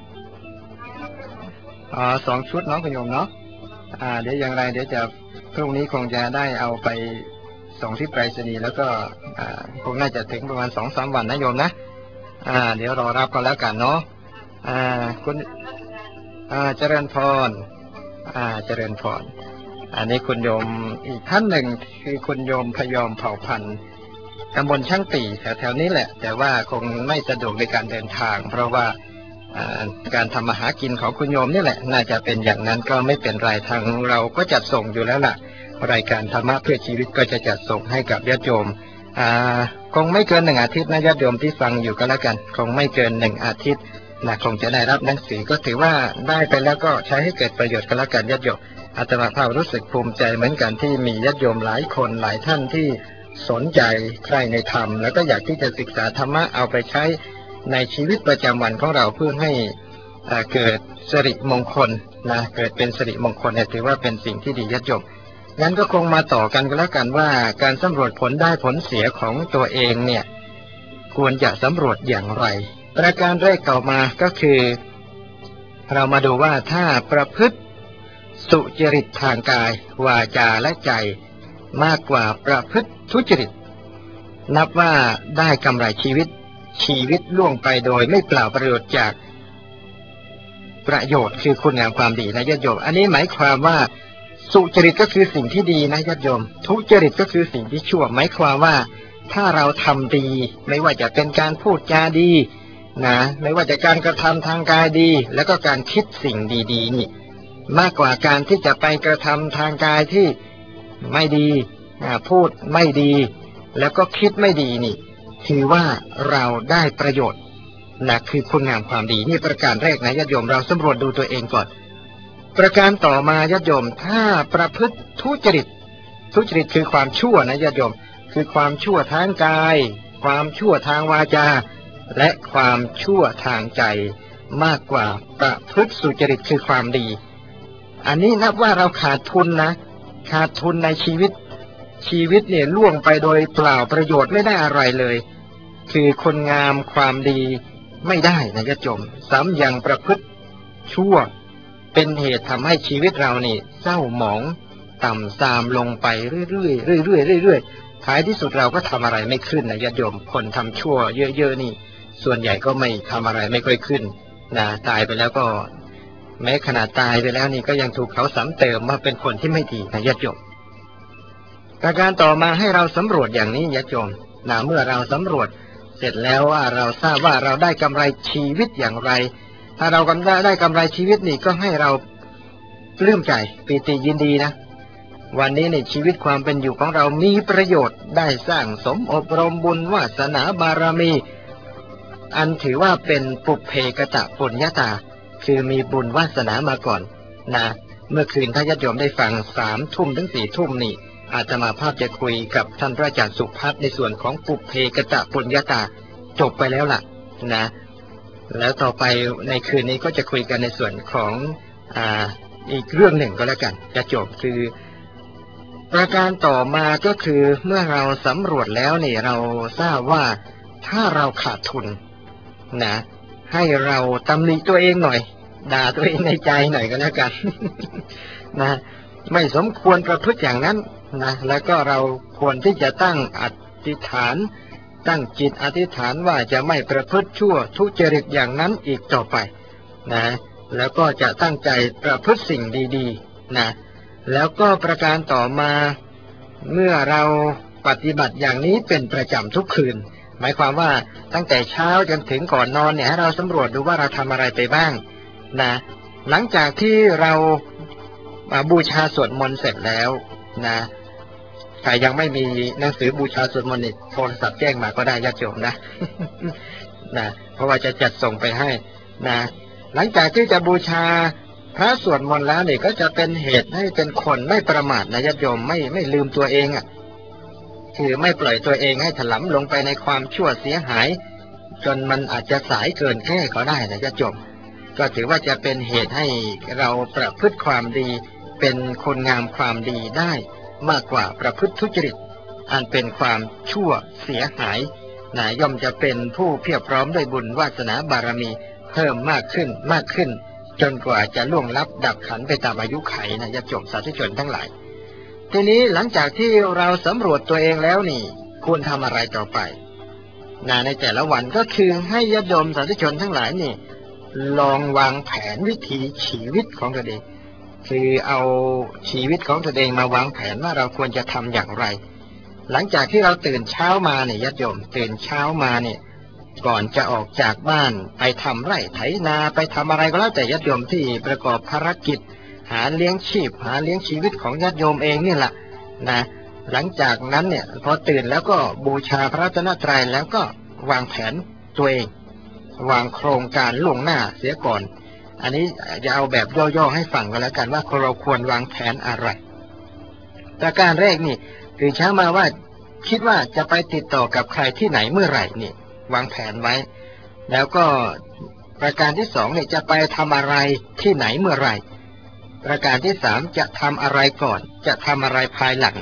อ๋อสองชุดเนาะคุณโยมเนาะอ่าเดี๋ยวอย่างไรเดี๋ยวจะพรุ่งนี้คงจะได้เอาไปส่งที่ไปรษณีย์แล้วก็อ่าคงน่าจะถึงประมาณสองสามวันนะโยมนะอ่าเดี๋ยวรอรับก็แล้วกันเนาะอ่าคุณอ่าเจริญพรอ่าเจริญพรอันนี้คุณโยมอีกท่านหนึ่งคือคุณโยมพยอมเผ่าพันธุ์ตำบลช่างตีแถวๆนี้แหละแต่ว่าคงไม่สะดวกในการเดินทางเพราะว่าการทำมาหากินของคุณโยมนี่แหละน่าจะเป็นอย่างนั้นก็ไม่เป็นไรทางเราก็จัดส่งอยู่แล้วล่ะรายการธรรมะเพื่อชีวิตก็จะจัดส่งให้กับญาติโยมอ่าคงไม่เกินหนึ่งอาทิตย์นะญาติโยมที่ฟังอยู่ก็แล้วกันคงไม่เกินหนึ่งอาทิตย์นะคงจะได้รับหนังสือก็ถือว่าได้ไปแล้วก็ใช้ให้เกิดประโยชน์ก็แล้วกันญาติโยมอาตมาภาพรู้สึกภูมิใจเหมือนกันที่มีญาติโยมหลายคนหลายท่านที่สนใจใคร่ในธรรมแล้วก็อยากที่จะศึกษาธรรมะเอาไปใช้ในชีวิตประจำวันของเราเพื่อให้เกิดสิริมงคลนะเกิดเป็นสิริมงคลเนี่ยถือว่าเป็นสิ่งที่ดีญาติโยมงั้นก็คงมาต่อกันก็แล้วกันว่าการสำรวจผลได้ผลเสียของตัวเองเนี่ยควรจะสำรวจอย่างไรประการแรกต่อมาก็คือเรามาดูว่าถ้าประพฤติสุจริตทางกายวาจาและใจมากกว่าประพฤติทุจริตนับว่าได้กำไรชีวิตชีวิตล่วงไปโดยไม่เปล่าประโยชน์จากประโยชน์คือคุณงามความดีนะญาติโยมอันนี้หมายความว่าสุจริตก็คือสิ่งที่ดีนะญาติโยมทุจริตก็คือสิ่งที่ชั่วหมายความว่าถ้าเราทำดีไม่ว่าจะเป็นการพูดจาดีนะไม่ว่าจะการกระทำทางกายดีแล้วก็การคิดสิ่งดีๆนี่มากกว่าการที่จะไปกระทำทางกายที่ไม่ดีพูดไม่ดีแล้วก็คิดไม่ดีนี่ถือว่าเราได้ประโยชน์นะคือคุณงามความดีนี่ประการแรกนะญาติโยมเราสำรวจดูตัวเองก่อนประการต่อมาญาติโยมถ้าประพฤติทุจริตทุจริตคือความชั่วนะญาติโยมคือความชั่วทางกายความชั่วทางวาจาและความชั่วทางใจมากกว่าประพฤติสุจริตคือความดีอันนี้นับว่าเราขาดทุนนะขาดทุนในชีวิตชีวิตเนี่ยล่วงไปโดยเปล่าประโยชน์ไม่ได้อะไรเลยคือคนงามความดีไม่ได้นะญาติโยมซ้ำยังประพฤติชั่วเป็นเหตุทำให้ชีวิตเรานี่เศร้าหมองต่ำทรามลงไปเรื่อยๆเรื่อยๆเรื่อยๆท้ายที่สุดเราก็ทำอะไรไม่ขึ้นนะญาติโยมคนทำชั่วเยอะๆนี่ส่วนใหญ่ก็ไม่ทำอะไรไม่ค่อยขึ้นนะตายไปแล้วก็แม้ขนาดตายไปแล้วนี่ก็ยังถูกเขาซ้ำเติมมาเป็นคนที่ไม่ดีนะญาติโยมประการต่อมาให้เราสำรวจอย่างนี้ญาติโยมนะเมื่อเราสำรวจเสร็จแล้วว่าเราทราบว่าเราได้กำไรชีวิตอย่างไรถ้าเรากำได้ได้กำไรชีวิตนี่ก็ให้เราปลื้มใจปีติยินดีนะวันนี้ในชีวิตความเป็นอยู่ของเรามีประโยชน์ได้สร้างสมอบรมบุญวาสนาบารมีอันถือว่าเป็นปุพเพกตปุญญาตาคือมีบุญวาสนามาก่อนนะเมื่อคืนถ้าญาติโยมได้ฟังสามทุ่มถึงสี่ทุ่มนี่อาตมาภาพจะคุยกับท่านพระอาจารย์สุภัทรในส่วนของปุพเพกตปุญญาตาจบไปแล้วล่ะนะแล้วต่อไปในคืนนี้ก็จะคุยกันในส่วนของอ่าอีกเรื่องหนึ่งก็แล้วกันจะจบคือประการต่อมาก็คือเมื่อเราสำรวจแล้วนี่เราทราบว่าถ้าเราขาดทุนนะให้เราตำหนิตัวเองหน่อยด่าตัวเองในใจหน่อยก็แล้วกัน นะไม่สมควรประพฤติอย่างนั้นนะแล้วก็เราควรที่จะตั้งอธิษฐานตั้งจิตอธิษฐานว่าจะไม่ประพฤติชั่วทุจริตอย่างนั้นอีกต่อไปนะแล้วก็จะตั้งใจประพฤติสิ่งดีๆนะแล้วก็ประการต่อมาเมื่อเราปฏิบัติอย่างนี้เป็นประจำทุกคืนหมายความว่าตั้งแต่เช้าจนถึงก่อนนอนเนี่ยให้เราสำรวจดูว่าเราทำอะไรไปบ้างนะหลังจากที่เราบูชาสวดมนต์เสร็จแล้วนะใครยังไม่มีหนังสือบูชาสวดมนต์นี่โทรศัพท์แจ้งมาก็ได้ญาติโยมนะ นะเพราะว่าจะจัดส่งไปให้นะหลังจากที่จะบูชาพระสวดมนต์แล้วนี่ก็จะเป็นเหตุให้เป็นคนไม่ประมาทนะญาติโยมไม่ไม่ลืมตัวเองอ่ะคือไม่ปล่อยตัวเองให้ถลำลงไปในความชั่วเสียหายจนมันอาจจะสายเกินแค่ก็ได้นะญาติโยมก็ถือว่าจะเป็นเหตุให้เราประพฤติความดีเป็นคนงามความดีได้มากกว่าประพฤติทุจริตอันเป็นความชั่วเสียหายนะย่อมจะเป็นผู้เพียบพร้อมด้วยบุญวาสนาบารมีเพิ่มมากขึ้นมากขึ้นจนกว่าจะล่วงลับดับขันไปตามอายุไขนะญาติโยมสาธุชนทั้งหลายทีนี้หลังจากที่เราสำรวจตัวเองแล้วนี่ควรทำอะไรต่อไปนะในแต่ละวันก็คือให้ญาติโยมสาธุชนทั้งหลายนี่ลองวางแผนวิถีชีวิตของตัวเองคือเอาชีวิตของตัวเองมาวางแผนว่าเราควรจะทำอย่างไรหลังจากที่เราตื่นเช้ามาเนี่ยญาติโยมตื่นเช้ามาเนี่ยก่อนจะออกจากบ้านไปทำไร่ไถนาไปทำอะไรก็แล้วแต่ญาติโยมที่ประกอบภารกิจหาเลี้ยงชีพหาเลี้ยงชีวิตของญาติโยมเองนี่แหละนะหลังจากนั้นเนี่ยพอตื่นแล้วก็บูชาพระรัตนตรัยแล้วก็วางแผนตัวเองวางโครงการล่วงหน้าเสียก่อนอันนี้จะเอาแบบย่อๆให้ฟังกันแล้วกันว่าเราควรวางแผนอะไรประการแรกนี่ตื่นเช้ามาว่าคิดว่าจะไปติดต่อกับใครที่ไหนเมื่อไหร่นี่วางแผนไว้แล้วก็ประการที่สองเนี่ยจะไปทำอะไรที่ไหนเมื่อไหร่ประการที่สามจะทำอะไรก่อนจะทำอะไรภายหลัง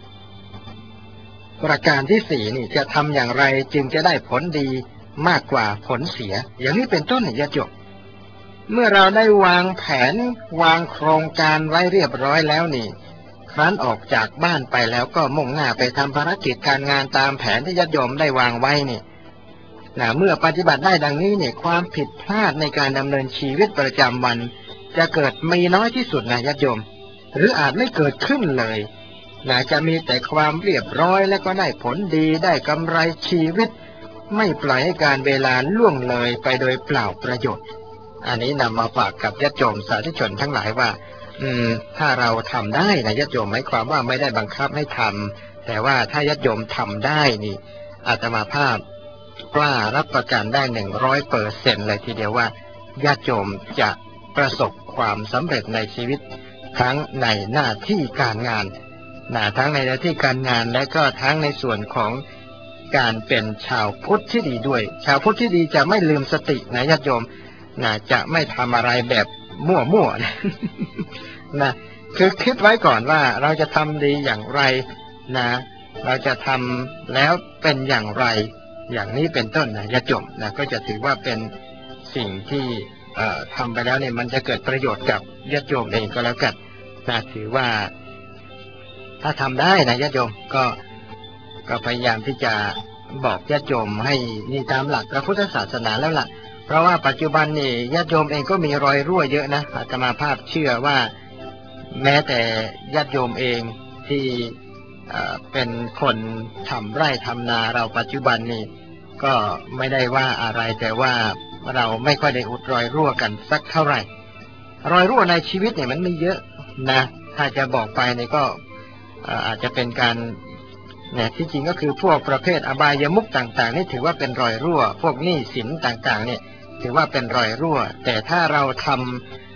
ประการที่สี่นี่จะทำอย่างไรจึงจะได้ผลดีมากกว่าผลเสียอย่างนี้เป็นต้นเนี่ยญาติโยมเมื่อเราได้วางแผนวางโครงการไว้เรียบร้อยแล้วนี่ครั้นออกจากบ้านไปแล้วก็มุ่งหน้าไปทำภารกิจการงานตามแผนที่ญาติโยมได้วางไว้นี่นะเมื่อปฏิบัติได้ดังนี้เนี่ยความผิดพลาดในการดำเนินชีวิตประจำวันจะเกิดมีน้อยที่สุดนะญาติโยมหรืออาจไม่เกิดขึ้นเลยนะจะมีแต่ความเรียบร้อยและก็ได้ผลดีได้กำไรชีวิตไม่ปล่อยให้การเวลาล่วงเลยไปโดยเปล่าประโยชน์อันนี้นำมาฝากกับญาติโยมสาธุชนทั้งหลายว่าอืมถ้าเราทำได้นะญาติโยมหมายความว่าไม่ได้บังคับให้ทำแต่ว่าถ้าญาติโยมทำได้นี่อาตมาภาพกล้ารับประกันได้หนึ่งร้อยเปอร์เซ็นต์เลยทีเดียวว่าญาติโยมจะประสบความสำเร็จในชีวิตทั้งในหน้าที่การงานนะทั้งในหน้าที่การงานและก็ทั้งในส่วนของการเป็นชาวพุทธที่ดีด้วยชาวพุทธที่ดีจะไม่ลืมสตินะญาติโยมนะจะไม่ทำอะไรแบบมั่วๆนะนะคือคิดไว้ก่อนว่าเราจะทำดีอย่างไรนะเราจะทำแล้วเป็นอย่างไรอย่างนี้เป็นต้นนะญาติโยมนะก็จะถือว่าเป็นสิ่งที่เอ่อทำไปแล้วเนี่ยมันจะเกิดประโยชน์กับญาติโยมเองก็แล้วกันนะถือว่าถ้าทำได้นะญาติโยมก็ก็พยายามที่จะบอกญาติโยมให้นี่ตามหลักพระพุทธศาสนาแล้วล่ะเพราะว่าปัจจุบันนี่ญาติโยมเองก็มีรอยรั่วเยอะนะอาตมาภาพเชื่อว่าแม้แต่ญาติโยมเองที่เป็นคนทำไร่ทำนาเราปัจจุบันนี่ก็ไม่ได้ว่าอะไรแต่ว่าเราไม่ค่อยได้อุดรอยรั่วกันสักเท่าไหร่รอยรั่วในชีวิตเนี่ยมันไม่เยอะนะถ้าจะบอกไปเนี่ยก็อาจจะเป็นการเนี่ยที่จริงก็คือพวกประเภทอบายมุขต่างๆนี่ถือว่าเป็นรอยรั่วพวกหนี้สินต่างๆเนี่ยถือว่าเป็นรอยรั่วแต่ถ้าเราท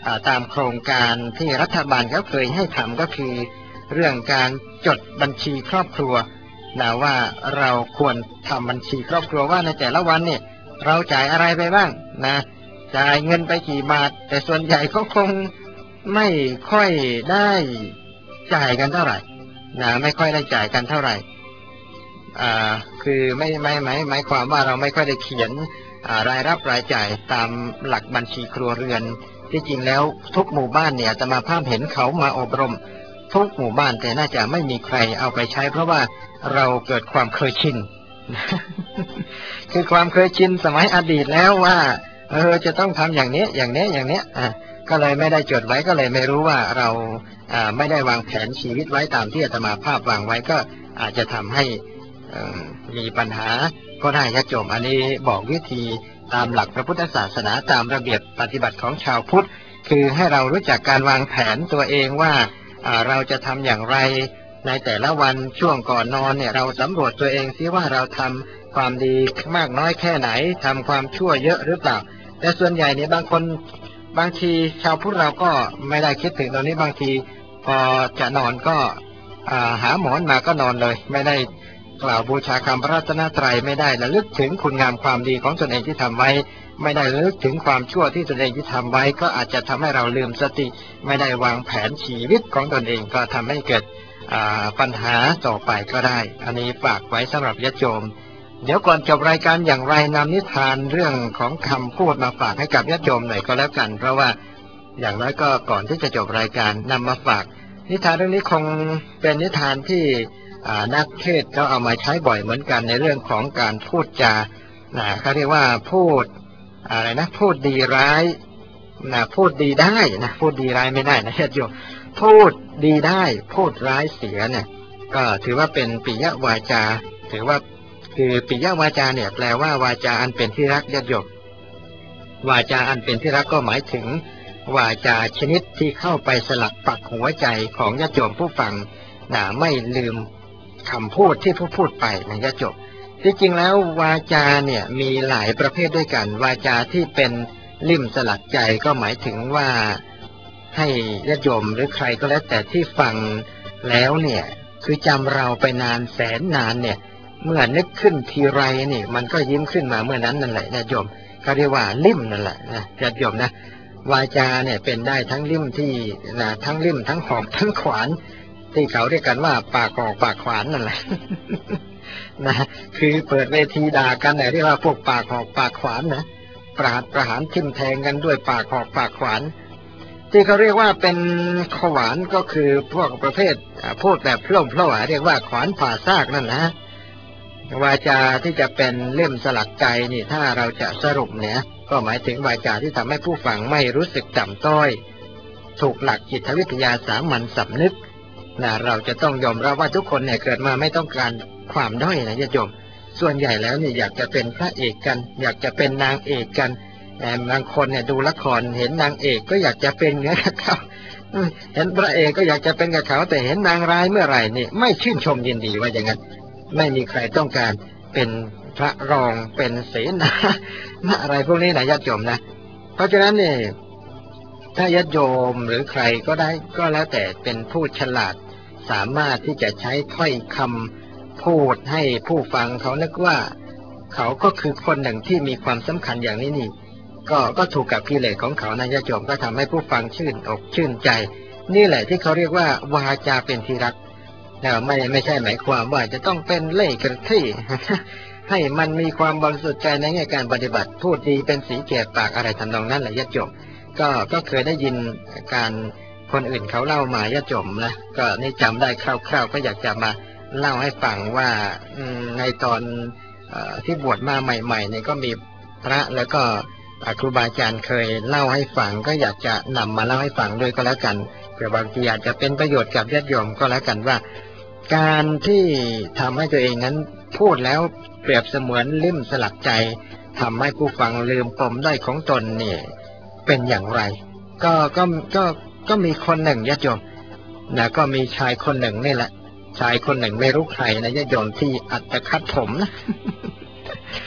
ตามโครงการที่รัฐบาลเขาเคยให้ทำก็คือเรื่องการจดบัญชีครอบครัวนะว่าเราควรทำบัญชีครอบครัวว่าในแต่ละวันเนี่ยเราจ่ายอะไรไปบ้างนะจ่ายเงินไปกี่บาทแต่ส่วนใหญ่ก็คงไม่ค่อยได้จ่ายกันเท่าไหร่นะไม่ค่อยได้จ่ายกันเท่าไหร่อ่าคือไม่ไม่ไม่หมายความว่าเราไม่ค่อยได้เขียนรายรับรายจ่ายตามหลักบัญชีครัวเรือนที่จริงแล้วทุกหมู่บ้านเนี่ยอาตมาภาพเห็นเขามาอบรมทุกหมู่บ้านแต่น่าจะไม่มีใครเอาไปใช้เพราะว่าเราเกิดความเคยชิน คือความเคยชินสมัยอดีตแล้วว่าเออจะต้องทำอย่างนี้อย่างนี้อย่างนี้อ่ะก็เลยไม่ได้จดไว้ก็เลยไม่รู้ว่าเราอ่าไม่ได้วางแผนชีวิตไว้ตามที่อาตมาภาพวางไว้ก็อาจจะทำให้มีปัญหาก็ได้ญาติโยมอันนี้บอกวิธีตามหลักพระพุทธศาสนาตามระเบียบปฏิบัติของชาวพุทธคือให้เรารู้จักการวางแผนตัวเองว่าเราจะทำอย่างไรในแต่ละวันช่วงก่อนนอนเนี่ยเราสำรวจตัวเองซิว่าเราทำความดีมากน้อยแค่ไหนทำความชั่วเยอะหรือเปล่าแต่ส่วนใหญ่เนี่ยบางคนบางทีชาวพุทธเราก็ไม่ได้คิดถึงตรงนี้บางทีพอจะนอนก็หาหมอนมาก็นอนเลยไม่ได้กล่าวบูชาคำพระรัตนตรัยไม่ได้ระลึกถึงคุณงามความดีของตนเองที่ทำไว้ไม่ได้ระลึกถึงความชั่วที่ตนเองที่ทำไว้ก็อาจจะทำให้เราลืมสติไม่ได้วางแผนชีวิตของตนเองก็ทำให้เกิดปัญหาต่อไปก็ได้อันนี้ฝากไว้สำหรับญาติโยมเดี๋ยวก่อนจบรายการอย่างไรนำนิทานเรื่องของคำพูดมาฝากให้กับญาติโยมหน่อยก็แล้วกันเพราะว่าอย่างน้อยก็ก่อนที่จะจบรายการนำมาฝากนิทานเรื่องนี้คงเป็นนิทานที่นักเทศน์เขาเอามาใช้บ่อยเหมือนกันในเรื่องของการพูดจาเขาเรียกว่าพูดอะไรนะพูดดีร้ายนะพูดดีได้นะพูดดีร้ายไม่ได้นะญาติโยมพูดดีได้พูดร้ายเสียเนี่ยก็ถือว่าเป็นปิยวาจาถือว่าคือปิยวาจาเนี่ยแปลว่าวาจาอันเป็นที่รักญาติโยมวาจาอันเป็นที่รักก็หมายถึงวาจาชนิดที่เข้าไปสลักปักหัวใจของญาติโยมผู้ฟังนะไม่ลืมคำพูดที่ผู้พูดไปนะญาติโยมที่จริงแล้ววาจาเนี่ยมีหลายประเภทด้วยกันวาจาที่เป็นลิ่มสลักใจก็หมายถึงว่าให้ญาติโยมหรือใครก็แล้วแต่ที่ฟังแล้วเนี่ยคือจำเราไปนานแสนนานเนี่ยเมื่อนึกขึ้นทีไรนี่มันก็ยิ้มขึ้นมาเมื่อนั้นนั่นแหละญาติโยมเขาเรียกว่าลิ่มนั่นแหละนะญาติโยมนะวาจาเนี่ยเป็นได้ทั้งลิ่มที่นะทั้งลิ่มทั้งหอกทั้งขวานที่เขาเรียกกันว่าปากหอกปากขวานนั่นแหละ นะคือเปิดเวทีด่ากันเนี่ยเรียกว่าพวกปากหอกปากขวานนะประหารประหารทิ่มแทงกันด้วยปากหอกปากขวานที่เขาเรียกว่าเป็นขวานก็คือพวกประเภทพูดแบบเพล่มเพล่าเรียกว่าขวานผ่าซากนั่นนะวาจาที่จะเป็นเล่มสลักใจนี่ถ้าเราจะสรุปเนี่ยก็หมายถึงวาจาที่ทำให้ผู้ฟังไม่รู้สึกต่ำต้อยถูกหลักจิตวิทยาสามัญสำนึกนะเราจะต้องยอมรับว่าทุกคนเนี่ยเกิดมาไม่ต้องการความด้อยนะญาติโยมส่วนใหญ่แล้วเนี่ยอยากจะเป็นพระเอกกันอยากจะเป็นนางเอกกันแต่บางคนเนี่ยดูละครเห็นนางเอกก็อยากจะเป็นเหมือนกับเขาเห็นพระเอกก็อยากจะเป็นกับเขาแต่เห็นนางร้ายเมื่อไหร่นี่ไม่ชื่นชมยินดีว่าอย่างนั้นไม่มีใครต้องการเป็นพระรองเป็นเสนาอะไรพวกนี้นะญาติโยมนะเพราะฉะนั้นเนี่ยถ้าญาติโยมหรือใครก็ได้ก็แล้วแต่เป็นผู้ฉลาดสามารถที่จะใช้ถ้อยคำพูดให้ผู้ฟังเขานึกว่าเขาก็คือคนหนึ่งที่มีความสำคัญอย่างนี้นี่ก็ก็ถูกกับกิเลสของเขานะญาติโยมก็ทำให้ผู้ฟังชื่นอกชื่นใจนี่แหละที่เขาเรียกว่าวาจาเป็นที่รักแต่ไม่ไม่ใช่หมายความว่าจะต้องเป็นเล่ห์กระที่ ให้มันมีความบริสุทธิ์ใจในแง่การปฏิบัติพูดดีเป็นสีแก่ปากอะไรทำนองนั้นแหละญาติโยมก็ก็เคยได้ยินการคนอื่นเขาเล่ามาญาติโยมนะก็นี่จำได้คร่าวๆก็อยากจะมาเล่าให้ฟังว่าในตอนที่บวชมาใหม่ๆเนี่ยก็มีพระแล้วก็ครูบาอาจารย์เคยเล่าให้ฟังก็อยากจะนำมาเล่าให้ฟังด้วยก็แล้วกันเผื่อบางทีอาจจะเป็นประโยชน์กับญาติโยมก็แล้วกันว่าการที่ทำให้ตัวเองนั้นพูดแล้วเปรียบเสมือนลิ่มสลักใจทำให้ผู้ฟังลืมปมด้อยของตนเนี่ยเป็นอย่างไรก็ก็ก็ก็มีคนหนึ่งญาติโยมนะก็มีชายคนหนึ่งนี่แหละชายคนหนึ่งไม่รู้ใครนะญาติโยมที่อัตคัดผมนะ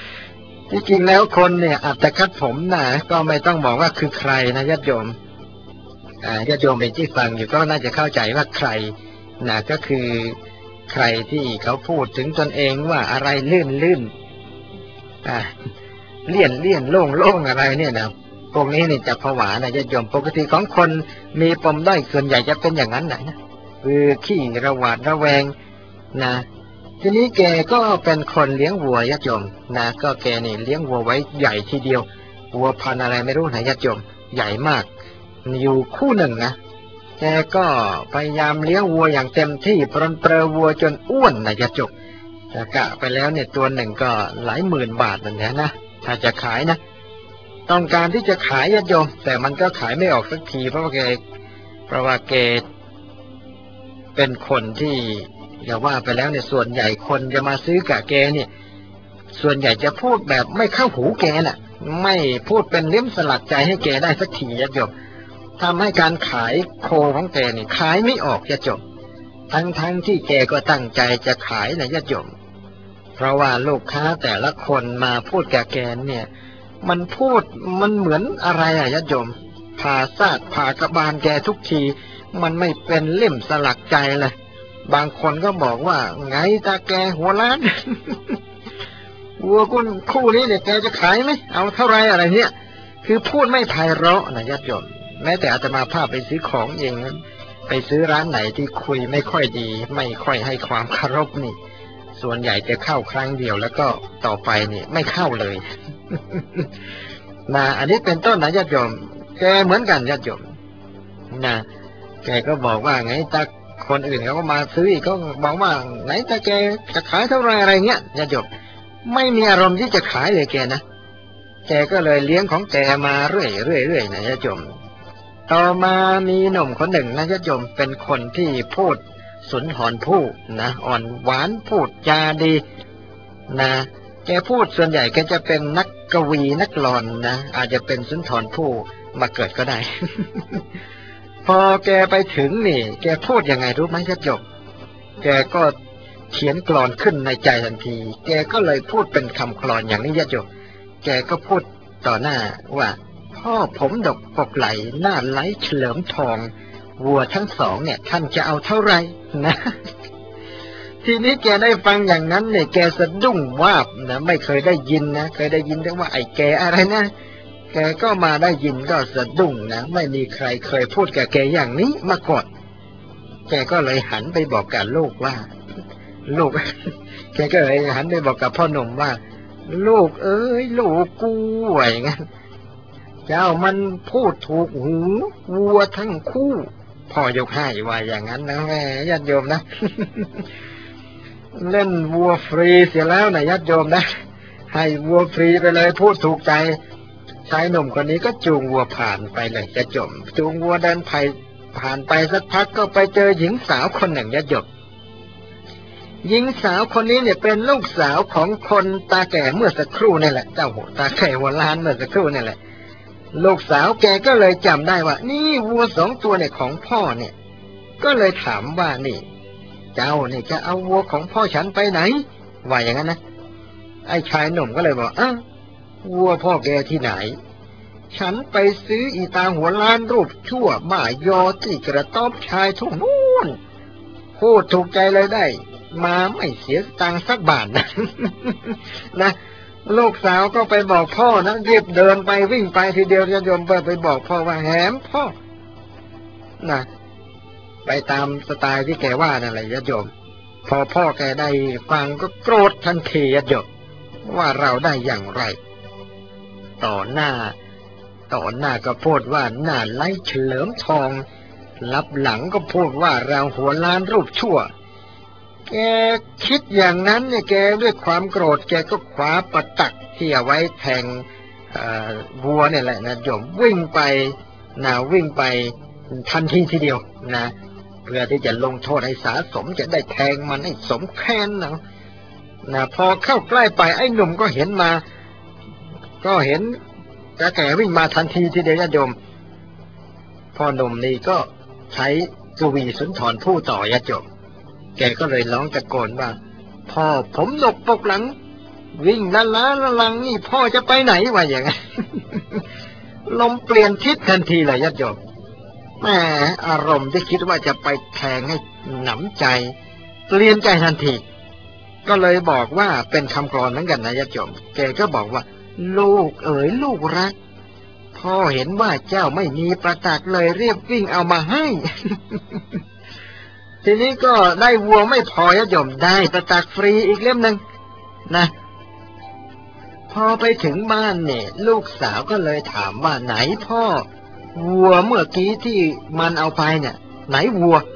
ที่จริงแล้วคนเนี่ยอัตคัดผมนะก็ไม่ต้องบอกว่าคือใครนะญาติโยมญาติโยมเองที่ฟังอยู่ก็น่าจะเข้าใจว่าใครนะก็คือใครที่เขาพูดถึงตนเองว่าอะไรลื่นลื่นอ่าเลี่ยนเลี่ยนโล่งโล่งอะไรเนี่ยนะพวกนี้นี่จะผวานะญาติโยมปกติของคนมีปมด้อยส่วนใหญ่จะเป็นอย่างนั้นนะคือขี้ระหวาดระแวงนะทีนี้แกก็เป็นคนเลี้ยงวัวญาติโยมนะก็แกนี่เลี้ยงวัวไว้ใหญ่ทีเดียววัวพันธุ์อะไรไม่รู้นะญาติโยมใหญ่มากอยู่คู่หนึ่งนะแกก็พยายามเลี้ยงวัวอย่างเต็มที่ปรนเปรอวัวจนอ้วนนะญาติโยมแต่กะไปแล้วเนี่ยตัวหนึ่งก็หลายหมื่นบาทนั่นแหละนะถ้าจะขายนะต้องการที่จะขายญาติโยมแต่มันก็ขายไม่ออกสักทีเพราะว่าแกเพราะว่าแกเป็นคนที่อย่าว่าไปแล้วเนี่ยส่วนใหญ่คนจะมาซื้อกับแกเนี่ยส่วนใหญ่จะพูดแบบไม่เข้าหูแกน่ะไม่พูดเป็นเล่มสลักใจให้แกได้สักทีญาติโยมทำให้การขายโคของแกนี่ขายไม่ออกญาติโยมทั้งทั้งที่แกก็ตั้งใจจะขายนะญาติโยมเพราะว่าลูกค้าแต่ละคนมาพูดกับแกเนี่ยมันพูดมันเหมือนอะไรอ่ะญาติโยมผ่าซากผ่ากระบาลแกทุกทีมันไม่เป็นเล่มสลักใจเลยบางคนก็บอกว่าไงตาแกหัวล้านวัวคุณคู่นี้เนี่ยแกจะขายไหมเอาเท่าไรอะไรเนี่ยคือพูดไม่ไพเราะนะญาติโยมแม้แต่อาตมาภาพไปซื้อของเองไปซื้อร้านไหนที่คุยไม่ค่อยดีไม่ค่อยให้ความเคารพนี่ส่วนใหญ่จะเข้าครั้งเดียวแล้วก็ต่อไปนี่ไม่เข้าเลยนะอันนี้เป็นต้นนะญาติโยมแกเหมือนกันญาติโยมนะแกก็บอกว่าไงตาคนอื่นเขาก็มาซื้ออีกก็บอกว่าไหนตาแกจะขายเท่าไรอะไรเงี้ยญาติโยมไม่มีอารมณ์ที่จะขายเลยแกนะแกก็เลยเลี้ยงของแกมาเรื่อยเรื่อยเรื่อยนะญาติโยมต่อมามีหนุ่มคนหนึ่งนะญาติโยมเป็นคนที่พูดสุนทรภู่นะอ่อนหวานพูดจาดีนะแกพูดส่วนใหญ่แกจะเป็นนักกวีนักกลอนนะอาจจะเป็นสุนทรภู่มาเกิดก็ได้ พอแกไปถึงนี่แกพูดยังไงรู้ไหมญาติโยมแกก็เขียนกลอนขึ้นในใจทันทีแกก็เลยพูดเป็นคำกลอนอย่างนี้ญาติโยมแกก็พูดต่อหน้าว่าพ่อผมดกปกไหลหน้าไหลเฉลิมทองวัวทั้งสองเนี่ยท่านจะเอาเท่าไรนะทีนี้แกได้ฟังอย่างนั้นเนี่ยแกสะดุ้งวาบนะไม่เคยได้ยินนะเคยได้ยินแต่ว่าไอ้แกอะไรนะแกก็มาได้ยินก็สะดุ้งนะไม่มีใครเคยพูดกับแกอย่างนี้มาก่อนแกก็เลยหันไปบอกกับลูกว่าลูกแกก็เลยหันไปบอกกับพ่อหนุ่มว่าลูกเอ้ยลูกกูไว้งั้นเจ้ามันพูดถูกหูวัวทั้งคู่พ่อยกให้ว่าอย่างนั้นนะแม่ญาติโยมนะ เล่นวัวฟรีเสียแล้วนะญาติโยมนะให้วัวฟรีไปเลยพูดถูกใจชายหนุ่มคนนี้ก็จูงวัวผ่านไปเลยจะจมจูงวัวเดินผ่านผ่านไปสักพักก็ไปเจอหญิงสาวคนหนึ่งญาติโยมหญิงสาวคนนี้เนี่ยเป็นลูกสาวของคนตาแก่เมื่อสักครู่นี่แหละเจ้าหัวตาแก่หัวล้านเมื่อสักครู่นี่แหละลูกสาวแกก็เลยจำได้ว่านี่วัวสองตัวเนี่ยของพ่อเนี่ยก็เลยถามว่านี่เจ้าเนี่ยจะเอาวัวของพ่อฉันไปไหนว่าอย่างนั้นนะไอ้ชายหนุ่มก็เลยบอกอ้าววัวพ่อแกที่ไหนฉันไปซื้ออีตาหัวล้านรูปชั่วบ้ายอที่กระต๊อบชายทุ่งนู้นพูดถูกใจเลยได้มาไม่เสียตังค์สักบาทนะ นะลูกสาวก็ไปบอกพ่อนะรีบเดินไปวิ่งไปทีเดียวจะโยมไปไปบอกพ่อว่าแหมพ่อนะไปตามสไตล์ที่แกว่านั่นแหละญาติโยมพอพ่อแกได้ฟังก็โกรธทันทีญาติโยมว่าเราได้อย่างไรต่อหน้าต่อหน้าก็พูดว่าหน้าไล่เฉลิมทองรับหลังก็พูดว่าเราหัวล้านรูปชั่วแกคิดอย่างนั้นเนี่ยแกด้วยความโกรธแกก็คว้าประตักที่เอาไว้แทงวัวเนี่ยแหละนะโยมวิ่งไปนะวิ่งไปทันทีทีเดียวนะเพื่อที่จะลงโทษให้สาสมจะได้แทงมันให้สมแค้นนะนะพอเข้าใกล้ไปไอ้หนุ่มก็เห็นมาก็เห็นตาแก่วิ่งมาทันทีทีเดียวญาติโยมพ่อหนุ่มนี่ก็ใช้กวีสุนทรภู่ต่อญาติโยมแกก็เลยร้องตะโกนว่าพ่อผมดกปกหลังวิ่งละล้าละลังนี่พ่อจะไปไหนวะอย่างไง ลมเปลี่ยนทิศทันทีเลยญาติโยมแหมอารมณ์ที่คิดว่าจะไปแทงให้หนำใจเปลี่ยนใจทันทีก็เลยบอกว่าเป็นคำกลอนเหมือนกันนะญาติโยมแกก็บอกว่าลูกเอ๋ยลูกรักพ่อเห็นว่าเจ้าไม่มีประตักเลยเรียบวิ่งเอามาให้ ทีนี้ก็ได้วัวไม่พอญาติโยมได้ประตักฟรีอีกเล่มหนึ่งนะพอไปถึงบ้านเนี่ยลูกสาวก็เลยถามว่าไหนพ่อวัวเมื่อกี้ที่มันเอาไปเนี่ยไหนวัว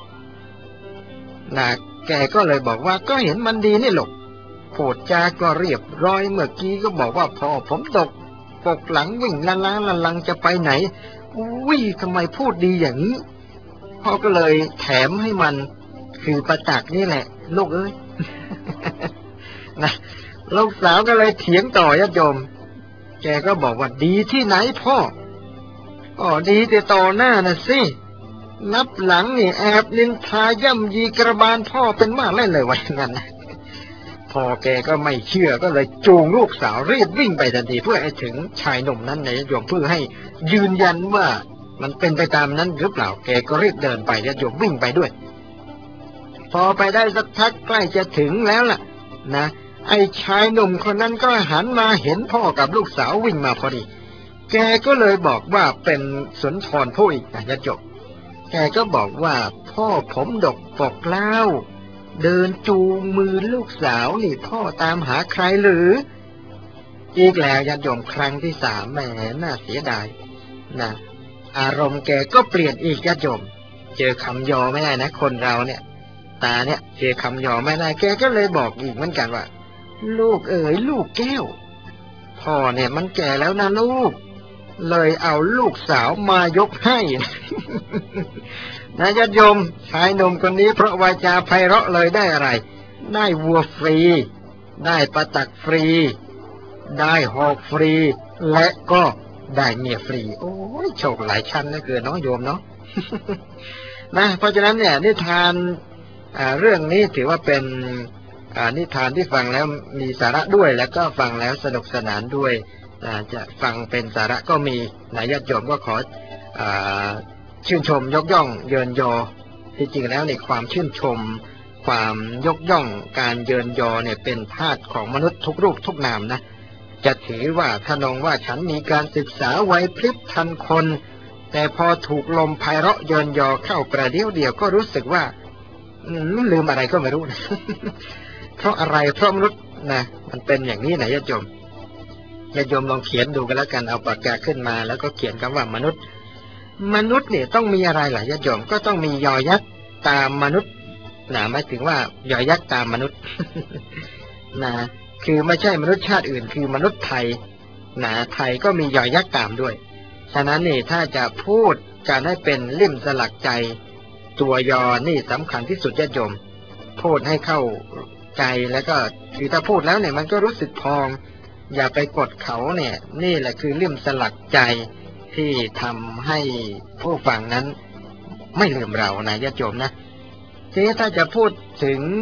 นะแกก็เลยบอกว่าก็เห็นมันดีนี่หรอกพูดจาก็เรียบร้อยเมื่อกี้ก็บอกว่าพ่อผมตกปกหลังวิ่งละล้าละลังจะไปไหนอุ้ยทำไมพูดดีอย่างนี้พ่อก็เลยแถมให้มันคือประตักนี่แหละลูกเอ้ย นะลูกสาวก็เลยเถียงต่อญาติโยมแกก็บอกว่าดีที่ไหนพ่ออ๋อดีแต่ต่อหน้าน่ะสินับหลังนี่แอบนินทาย่ำยีกระบาลพ่อเป็นมากเล่นเลยไว้งั้นนะพ่อแกก็ไม่เชื่อก็เลยจูงลูกสาวรีบวิ่งไปทันทีเพื่อให้ถึงชายหนุ่มนั้นในญาติโยมเพื่อให้ยืนยันว่ามันเป็นไปตามนั้นหรือเปล่าแกก็รีบเดินไปญาติโยมวิ่งไปด้วยพอไปได้สักพักใกล้จะถึงแล้วล่ะนะไอ้ชายหนุ่มคนนั้นก็หันมาเห็นพ่อกับลูกสาววิ่งมาพอดีแกก็เลยบอกว่าเป็นสุนทรภู่อีกนะญาติโยมแกก็บอกว่าพ่อผมดกปกเล่าเดินจูงมือลูกสาวนี่พ่อตามหาใครหรืออีกแล้วญาติโยมครั้งที่สามแหมน่าเสียดายนะอารมณ์แกก็เปลี่ยนอีกญาติโยมเจอคำยอไม่ได้นะคนเราเนี่ยตาเนี่ยเจอคำยอไม่ได้แกก็เลยบอกอีกเหมือนกันว่าลูกเอ๋ยลูกแก้วพ่อเนี่ยมันแก่แล้วนะลูกเลยเอาลูกสาวมายกให้ นะญาติโยมชายหนุ่มคนนี้เพราะวาจาไพเราะเลยได้อะไรได้วัวฟรีได้ประตักฟรีได้หอกฟรีและก็ได้เมียฟรีโอ้ยโชคหลายชั้นนะเกินน้องโยมเนาะ นะเพราะฉะนั้นเนี่ยนิทานเรื่องนี้ถือว่าเป็นนิทานที่ฟังแล้วมีสาระด้วยแล้วก็ฟังแล้วสนุกสนานด้วยจะฟังเป็นสาระก็มีนะญาติโยมก็ขอชื่นชมยกย่องเยินยอที่จริงแล้วในความชื่นชมความยกย่องการเยินยอเนี่ยเป็นธาตุของมนุษย์ทุกรูปทุกนามนะจะถือว่าทนองว่าฉันมีการศึกษาไวพริบทันคนแต่พอถูกลมไพเราะเยินยอเข้าประเดี๋ยวเดียวก็รู้สึกว่าลืมอะไรก็ไม่รู้ เพราะอะไรเพราะมนุษย์นะมันเป็นอย่างนี้นะญาติโยมญาติโยมลองเขียนดูกันแล้วกันเอาปากกาขึ้นมาแล้วก็เขียนคำว่ามนุษย์มนุษย์เนี่ยต้องมีอะไรล่ะญาติโยมก็ต้องมียอยักษ์ตามมนุษย์นะหมายถึงว่ายอยักษ์ตามมนุษย์ นะคือไม่ใช่มนุษย์ชาติอื่นคือมนุษย์ไทยนะไทยก็มียอยักษ์ตามด้วยฉะนั้นนี่ถ้าจะพูดการให้เป็นลิ่มสลักใจตัวยอนี่สำคัญที่สุดญาติโยมพูดให้เข้าใจแล้วก็คือถ้าพูดแล้วเนี่ยมันก็รู้สึกพองอย่าไปกดเขาเนี่ยนี่แหละคือลิ่มสลักใจที่ทำให้ผู้ฟังนั้นไม่ลืมเรานะญาติโยมนะทีนี้ถ้าจะพูดถึง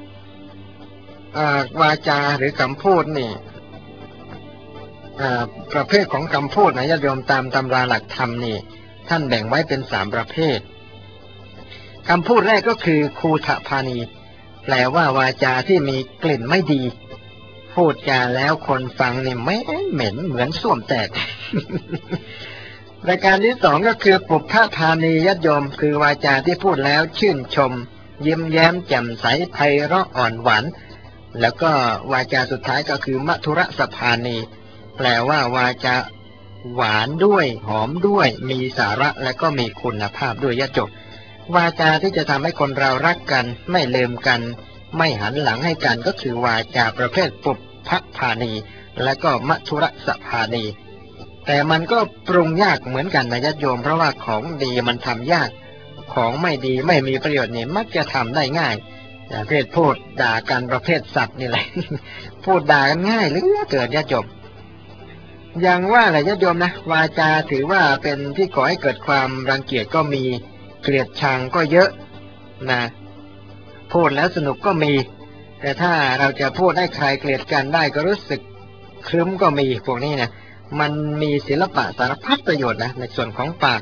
วาจาหรือคำพูดนี่ประเภทของคำพูดนะญาติโยมตามตำราหลักธรรมนี่ท่านแบ่งไว้เป็นสามประเภทคำพูดแรกก็คือคูทพานีแปลว่าวาจาที่มีกลิ่นไม่ดีพูดจาแล้วคนฟังนี่ไม่เหม็นเหมือนส้วมแตก รายการที่สองก็คือปุพพพานีญาติโยมคือวาจาที่พูดแล้วชื่นชมยิ้มแย้มแจ่มใสไพเราะอ่อนหวานแล้วก็วาจาสุดท้ายก็คือมัทุรสพานีแปลว่าวาจาหวานด้วยหอมด้วยมีสาระและก็มีคุณภาพด้วยญาติโยมวาจาที่จะทำให้คนเรารักกันไม่ลืมกันไม่หันหลังให้กันก็คือวาจาประเภทปุพพพานีและก็มัทุรสพานีแต่มันก็ปรุงยากเหมือนกันนะญาติโยมเพราะว่าของดีมันทำยากของไม่ดีไม่มีประโยชน์นี่มักจะทำได้ง่ายประเภทพูดด่ากันประเภทสัตว์นี่แหละ พูดด่ากันง่ายหรือเกิดญาติโยมอย่างว่าแหละญาติโยมนะวาจาถือว่าเป็นที่ก่อให้เกิดความรังเกียจก็มีเกลียดชังก็เยอะนะพูดแล้วสนุกก็มีแต่ถ้าเราจะพูดให้ใครเกลียดกันได้ก็รู้สึกครึ้มก็มีพวกนี้นะมันมีศิลปะสารพัดประโยชน์นะในส่วนของปาก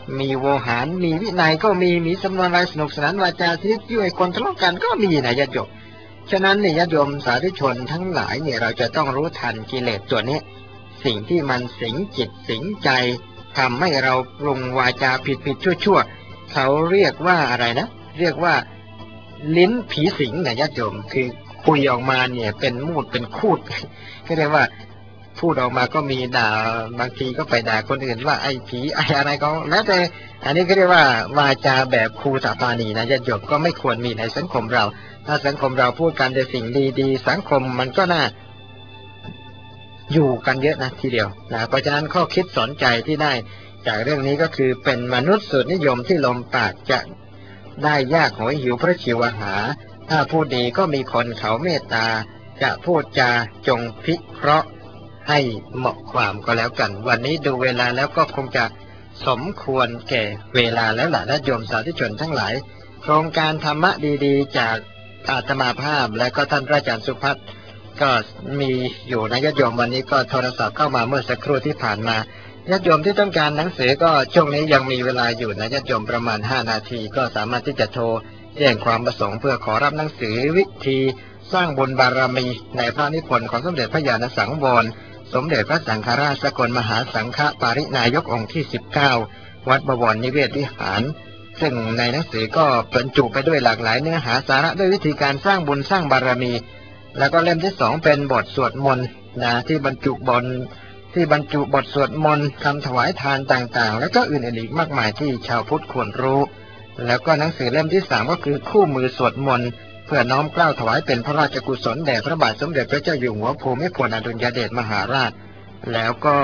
มีโวหารมีวินัยก็มีมีสำนวนอะไรสนุกสนานวาจาที่ยั่วคนทะเลาะกันก็มีนะญาติโยมฉะนั้นเนี่ยญาติโยมสาธุชนทั้งหลายเนี่ยเราจะต้องรู้ทันกิเลสตัวนี้สิ่งที่มันสิงจิตสิงใจทำให้เราปรุงวาจาผิดผิดชั่วชั่วเขาเรียกว่าอะไรนะเรียกว่าลิ้นผีสิงนะญาติโยมคือคุยออกมาเนี่ยเป็นมูดเป็นคูดก็เรียกว่าพูดออกมาก็มีด่าบางทีก็ไปด่าคนอื่นว่าไอ้ผีไอ้อะไรก็แล้วแต่อันนี้ก็เรียกว่าวาจาแบบครูสาปานีนะญาติโยมก็ไม่ควรมีในสังคมเราถ้าสังคมเราพูดกันแต่สิ่งดีๆสังคมมันก็น่าอยู่กันเยอะนะทีเดียวนะเพราะฉะนั้นข้อคิดสอนใจที่ได้จากเรื่องนี้ก็คือเป็นมนุษย์สุดนิยมที่ลมปากจะได้ยากโหยหิวพระชีวหาถ้าพูดดีก็มีคนเขาเมตตาจะพูดจาจงพิเคราะห์ให้เหมาะความก็แล้วกันวันนี้ดูเวลาแล้วก็คงจะสมควรแก่เวลาแล้วล่ะญาติโยมสาธุชนทั้งหลายโครงการธรรมะดีๆจากอาตมาภาพและก็ท่านพระอาจารย์สุภัทรก็มีอยู่นะญาติโยมวันนี้ก็โทรศัพท์เข้ามาเมื่อสักครู่ที่ผ่านมาญาติโยมที่ต้องการหนังสือก็ช่วงนี้ยังมีเวลาอยู่นะญาติโยมประมาณห้านาทีก็สามารถที่จะโทรแจ้งความประสงค์เพื่อขอรับหนังสือวิธีสร้างบุญบารมีในพระนิพนธ์ของสมเด็จพระญาณสังวรสมเด็จพระสังฆราชสกลมหาสังฆปารินายกองค์ที่สิบเก้าวัดบวรนิเวศวิหารซึ่งในหนังสือก็บรรจุไปด้วยหลากหลายเนื้อหาสาระด้วยวิธีการสร้างบุญสร้างบารมีแล้วก็เล่มที่สองเป็นบทสวดมนต์นะที่บรรจุบนที่บรรจุบทสวดมนต์คำถวายทานต่างๆแล้วก็อื่นๆอีกมากมายที่ชาวพุทธควรรู้แล้วก็หนังสือเล่มที่สามก็คือคู่มือสวดมนต์เพื่อน้อมเกล้าถวายเป็นพระราชกุศลแด่พระบาทสมเด็จพระเจ้าอยู่หัวภูมิพลอดุลยเดชมหาราชแล้วก็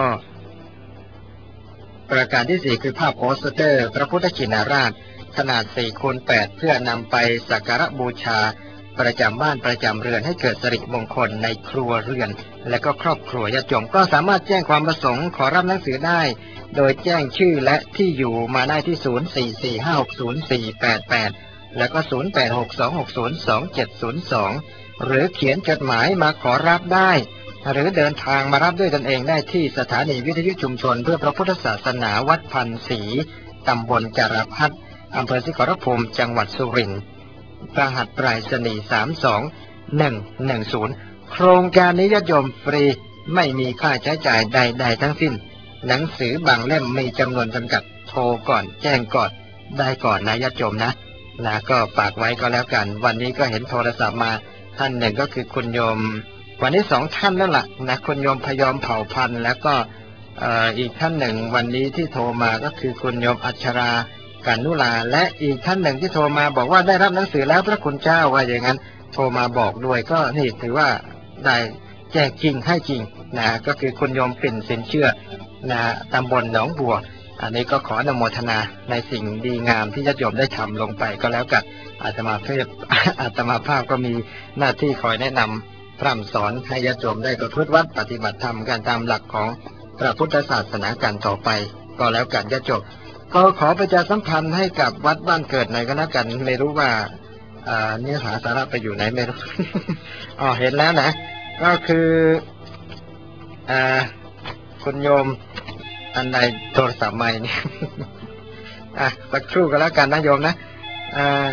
ประการที่สี่คือภาพโปสเตอร์พระพุทธชินราชขนาด สี่คูณแปด เพื่อนำไปสักการะบูชาประจำบ้านประจำเรือนให้เกิดสิริมงคลในครัวเรือนและก็ครอบครัวญาติโยมก็สามารถแจ้งความประสงค์ขอรับหนังสือได้โดยแจ้งชื่อและที่อยู่มาได้ที่ศูนย์ สี่ สี่ ห้า หก ศูนย์ สี่ แปด แปดแล้วก็ศูนย์ แปด หก สอง หก ศูนย์ สอง เจ็ด ศูนย์ สองหรือเขียนจดหมายมาขอรับได้หรือเดินทางมารับด้วยตนเองได้ที่สถานีวิทยุชุมชนเพื่อพระพุทธศาสนาวัดพันศรีตำบลจารพัฒน์อำเภอศรีขอรภูมิจังหวัดสุรินทร์รหัสไปรษณีย์สาม สอง หนึ่ง หนึ่ง ศูนย์โครงการนี้ญาติโยมฟรีไม่มีค่าใช้จ่ายใดๆทั้งสิ้นหนังสือบางเล่มมีจำนวนจำกัดโทรก่อนแจ้งก่อนได้ก่อนนะญาติโยมนะนะก็ฝากไว้ก็แล้วกันวันนี้ก็เห็นโทรศัพท์มาท่านหนึ่งก็คือคุณโยมวันนี้สองท่านแล้วล่ะนะคุณโยมพยอมเผ่าพันธุ์แล้วก็อีกท่านหนึ่งวันนี้ที่โทรมาก็คือคุณโยมอัชราการนุลาและอีกท่านหนึ่งที่โทรมาบอกว่าได้รับหนังสือแล้วพระคุณเจ้าว่าอย่างนั้นโทรมาบอกด้วยก็นี่ถือว่าได้แจกจริงให้จริงนะก็คือคุณโยมปิ่นสินเชื่อนะตำบลหนองบัวอันนี้ก็ขออนุโมทนาในสิ่งดีงามที่ญาติโยมได้ทำลงไปก็แล้วกันอาตมาเทพอาตมาภาพก็มีหน้าที่คอยแนะนำพร่ำสอนให้ญาติโยมได้ประพฤติวัดปฏิบัติธรรมการตามหลักของพระพุทธศาสนากันต่อไปก็แล้วกันญาติโยมก็ขอประชาสัมพันธ์ให้กับวัดบ้านเกิดหน่อยก็แล้วกันไม่รู้ว่าเนื้อหาสาระไปอยู่ไหนไม่รู้ อ๋อเห็นแล้วนะก็คืออ่าคุณโยมอันใดโทรศัพท์ใหม่เนี่ย อ่ะสักครู่ก็แล้วกันนะโยมนะอ่า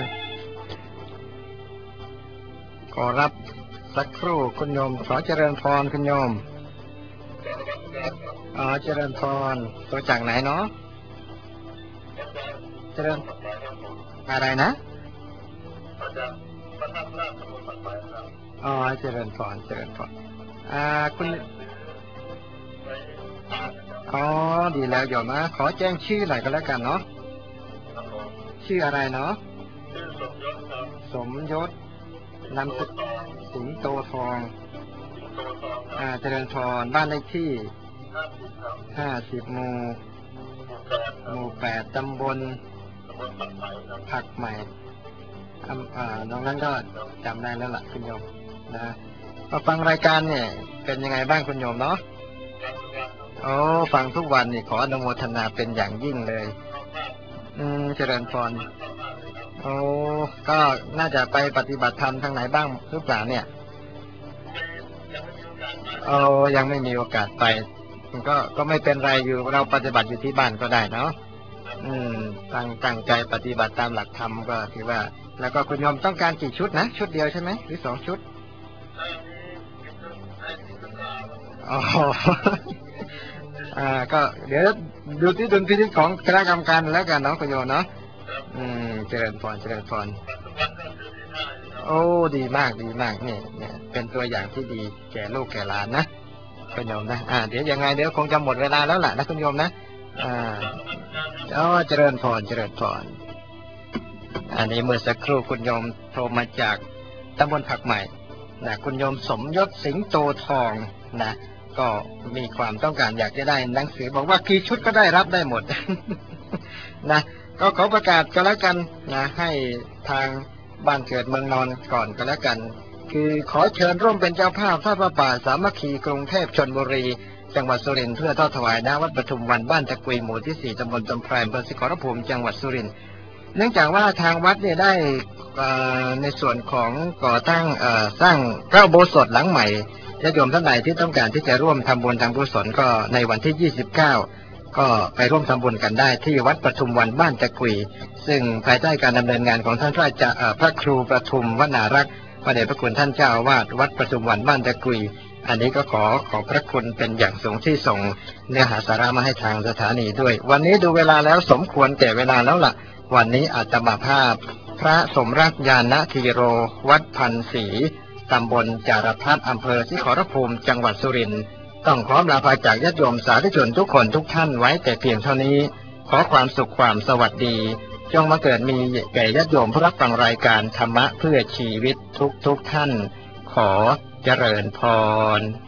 ขอรับสักครู่คุณโยมขอเจริญพรคุณโยมอ๋อเจริญพรตัวจากไหนเนาะเจริญอะไรนะอ๋อเจริญพรเจริญพรอ่าคุณอ๋อดีแล้วโยมนะขอแจ้งชื่อหน่อยก็แล้วกันเนาะชื่ออะไรเนาะสมยศนามสกุลสิงโตทองอ่าเจริญพรบ้านเลขที่ห้าสิบหมู่หมู่แปดตำบลผักใหม่อ่าน้องนั้นก็จำได้แล้วล่ะคุณโยมนะมาฟังรายการเนี่ยเป็นยังไงบ้างคุณโยมเนาะโอ้ฟังทุกวันนี่ขออนุโมทนาเป็นอย่างยิ่งเลยอืมเจริญพรโอ้ก็น่าจะไปปฏิบัติธรรมทางไหนบ้างหรือเปล่าเนี่ยโอ้ยังไม่มีโอกาสไปก็ก็ไม่เป็นไรอยู่เราปฏิบัติอยู่ที่บ้านก็ได้เนาะอืมตั้งตั้งใจปฏิบัติตามหลักธรรมก็ถือว่าแล้วก็คุณโยมต้องการกี่ชุดนะชุดเดียวใช่ไหมหรือสองชุดอ๋ออ่าก็เดี๋ยวดูที่ดุลพินิจของคณะกรรมการแล้วกันเนาะคุณโยมเนาะอืมเจริญพรเจริญพรโอ้ดีมากดีมากนี่เนี่ยเป็นตัวอย่างที่ดีแก่ลูกแก่หลานนะคุณโยมนะอ่าเดี๋ยวยังไงเดี๋ยวคงจะหมดเวลาแล้วล่ะนะคุณโยมนะอ่าอ๋อเจริญพรเจริญพรอันนี้เมื่อสักครู่คุณโยมโทรมาจากตำบลผักใหม่นะคุณโยมสมยศสิงโตทองนะก็มีความต้องการอยากจะได้หนังสือบอกว่ากี่ชุดก็ได้รับได้หมด นะก็ขอประกาศก็แล้วกันนะให้ทางบ้านเกิดเมืองนอนก่อนก็แล้วกันคือขอเชิญร่วมเป็นเจ้าภาพทอดพระป่าสามัคคีกรุงเทพชลบุรีจังหวัดสุรินทร์เพื่อทอดถวายณวัดปทุมวันบ้านตะกุยหมู่ที่สี่ตำบลตำไพรอำเภอศรีขอรภูมิจังหวัดสุรินทร์เนื่องจากว่าทางวัดเนี่ยได้ในส่วนของก่อตั้งสร้างพระอุโบสถหลังใหม่ญาติโยมท่านใดที่ต้องการที่จะร่วมทำบุญทางกุศลก็ในวันที่ยี่สิบเก้าก็ไปร่วมทำบุญกันได้ที่วัดปทุมวันบ้านตะกุยซึ่งภายใต้การดำเนินงานของท่านพระเจ้าพระครูปทุมวนารักษ์พระเดชพระคุณท่านเจ้าอาวาสวัดปทุมวันบ้านตะกุยอันนี้ก็ขอขอบพระคุณเป็นอย่างสูงที่ส่งเนื้อหาสาระมาให้ทางสถานีด้วยวันนี้ดูเวลาแล้วสมควรแก่เวลาแล้วล่ะวันนี้อาตมาภาพพระสมรักญาณธีโรวัดพันศรีตำบลจารพัฒน์อำเภอศรีขอรภูมิจังหวัดสุรินทร์ต้องขอลาภาจากญาติโยมสาธุชนทุกคนทุกท่านไว้แต่เพียงเท่านี้ขอความสุขความสวัสดีจงมาเกิดมีแก่ญาติโยมผู้รับฟังรายการธรรมะเพื่อชีวิตทุกทุกท่านขอเจริญพร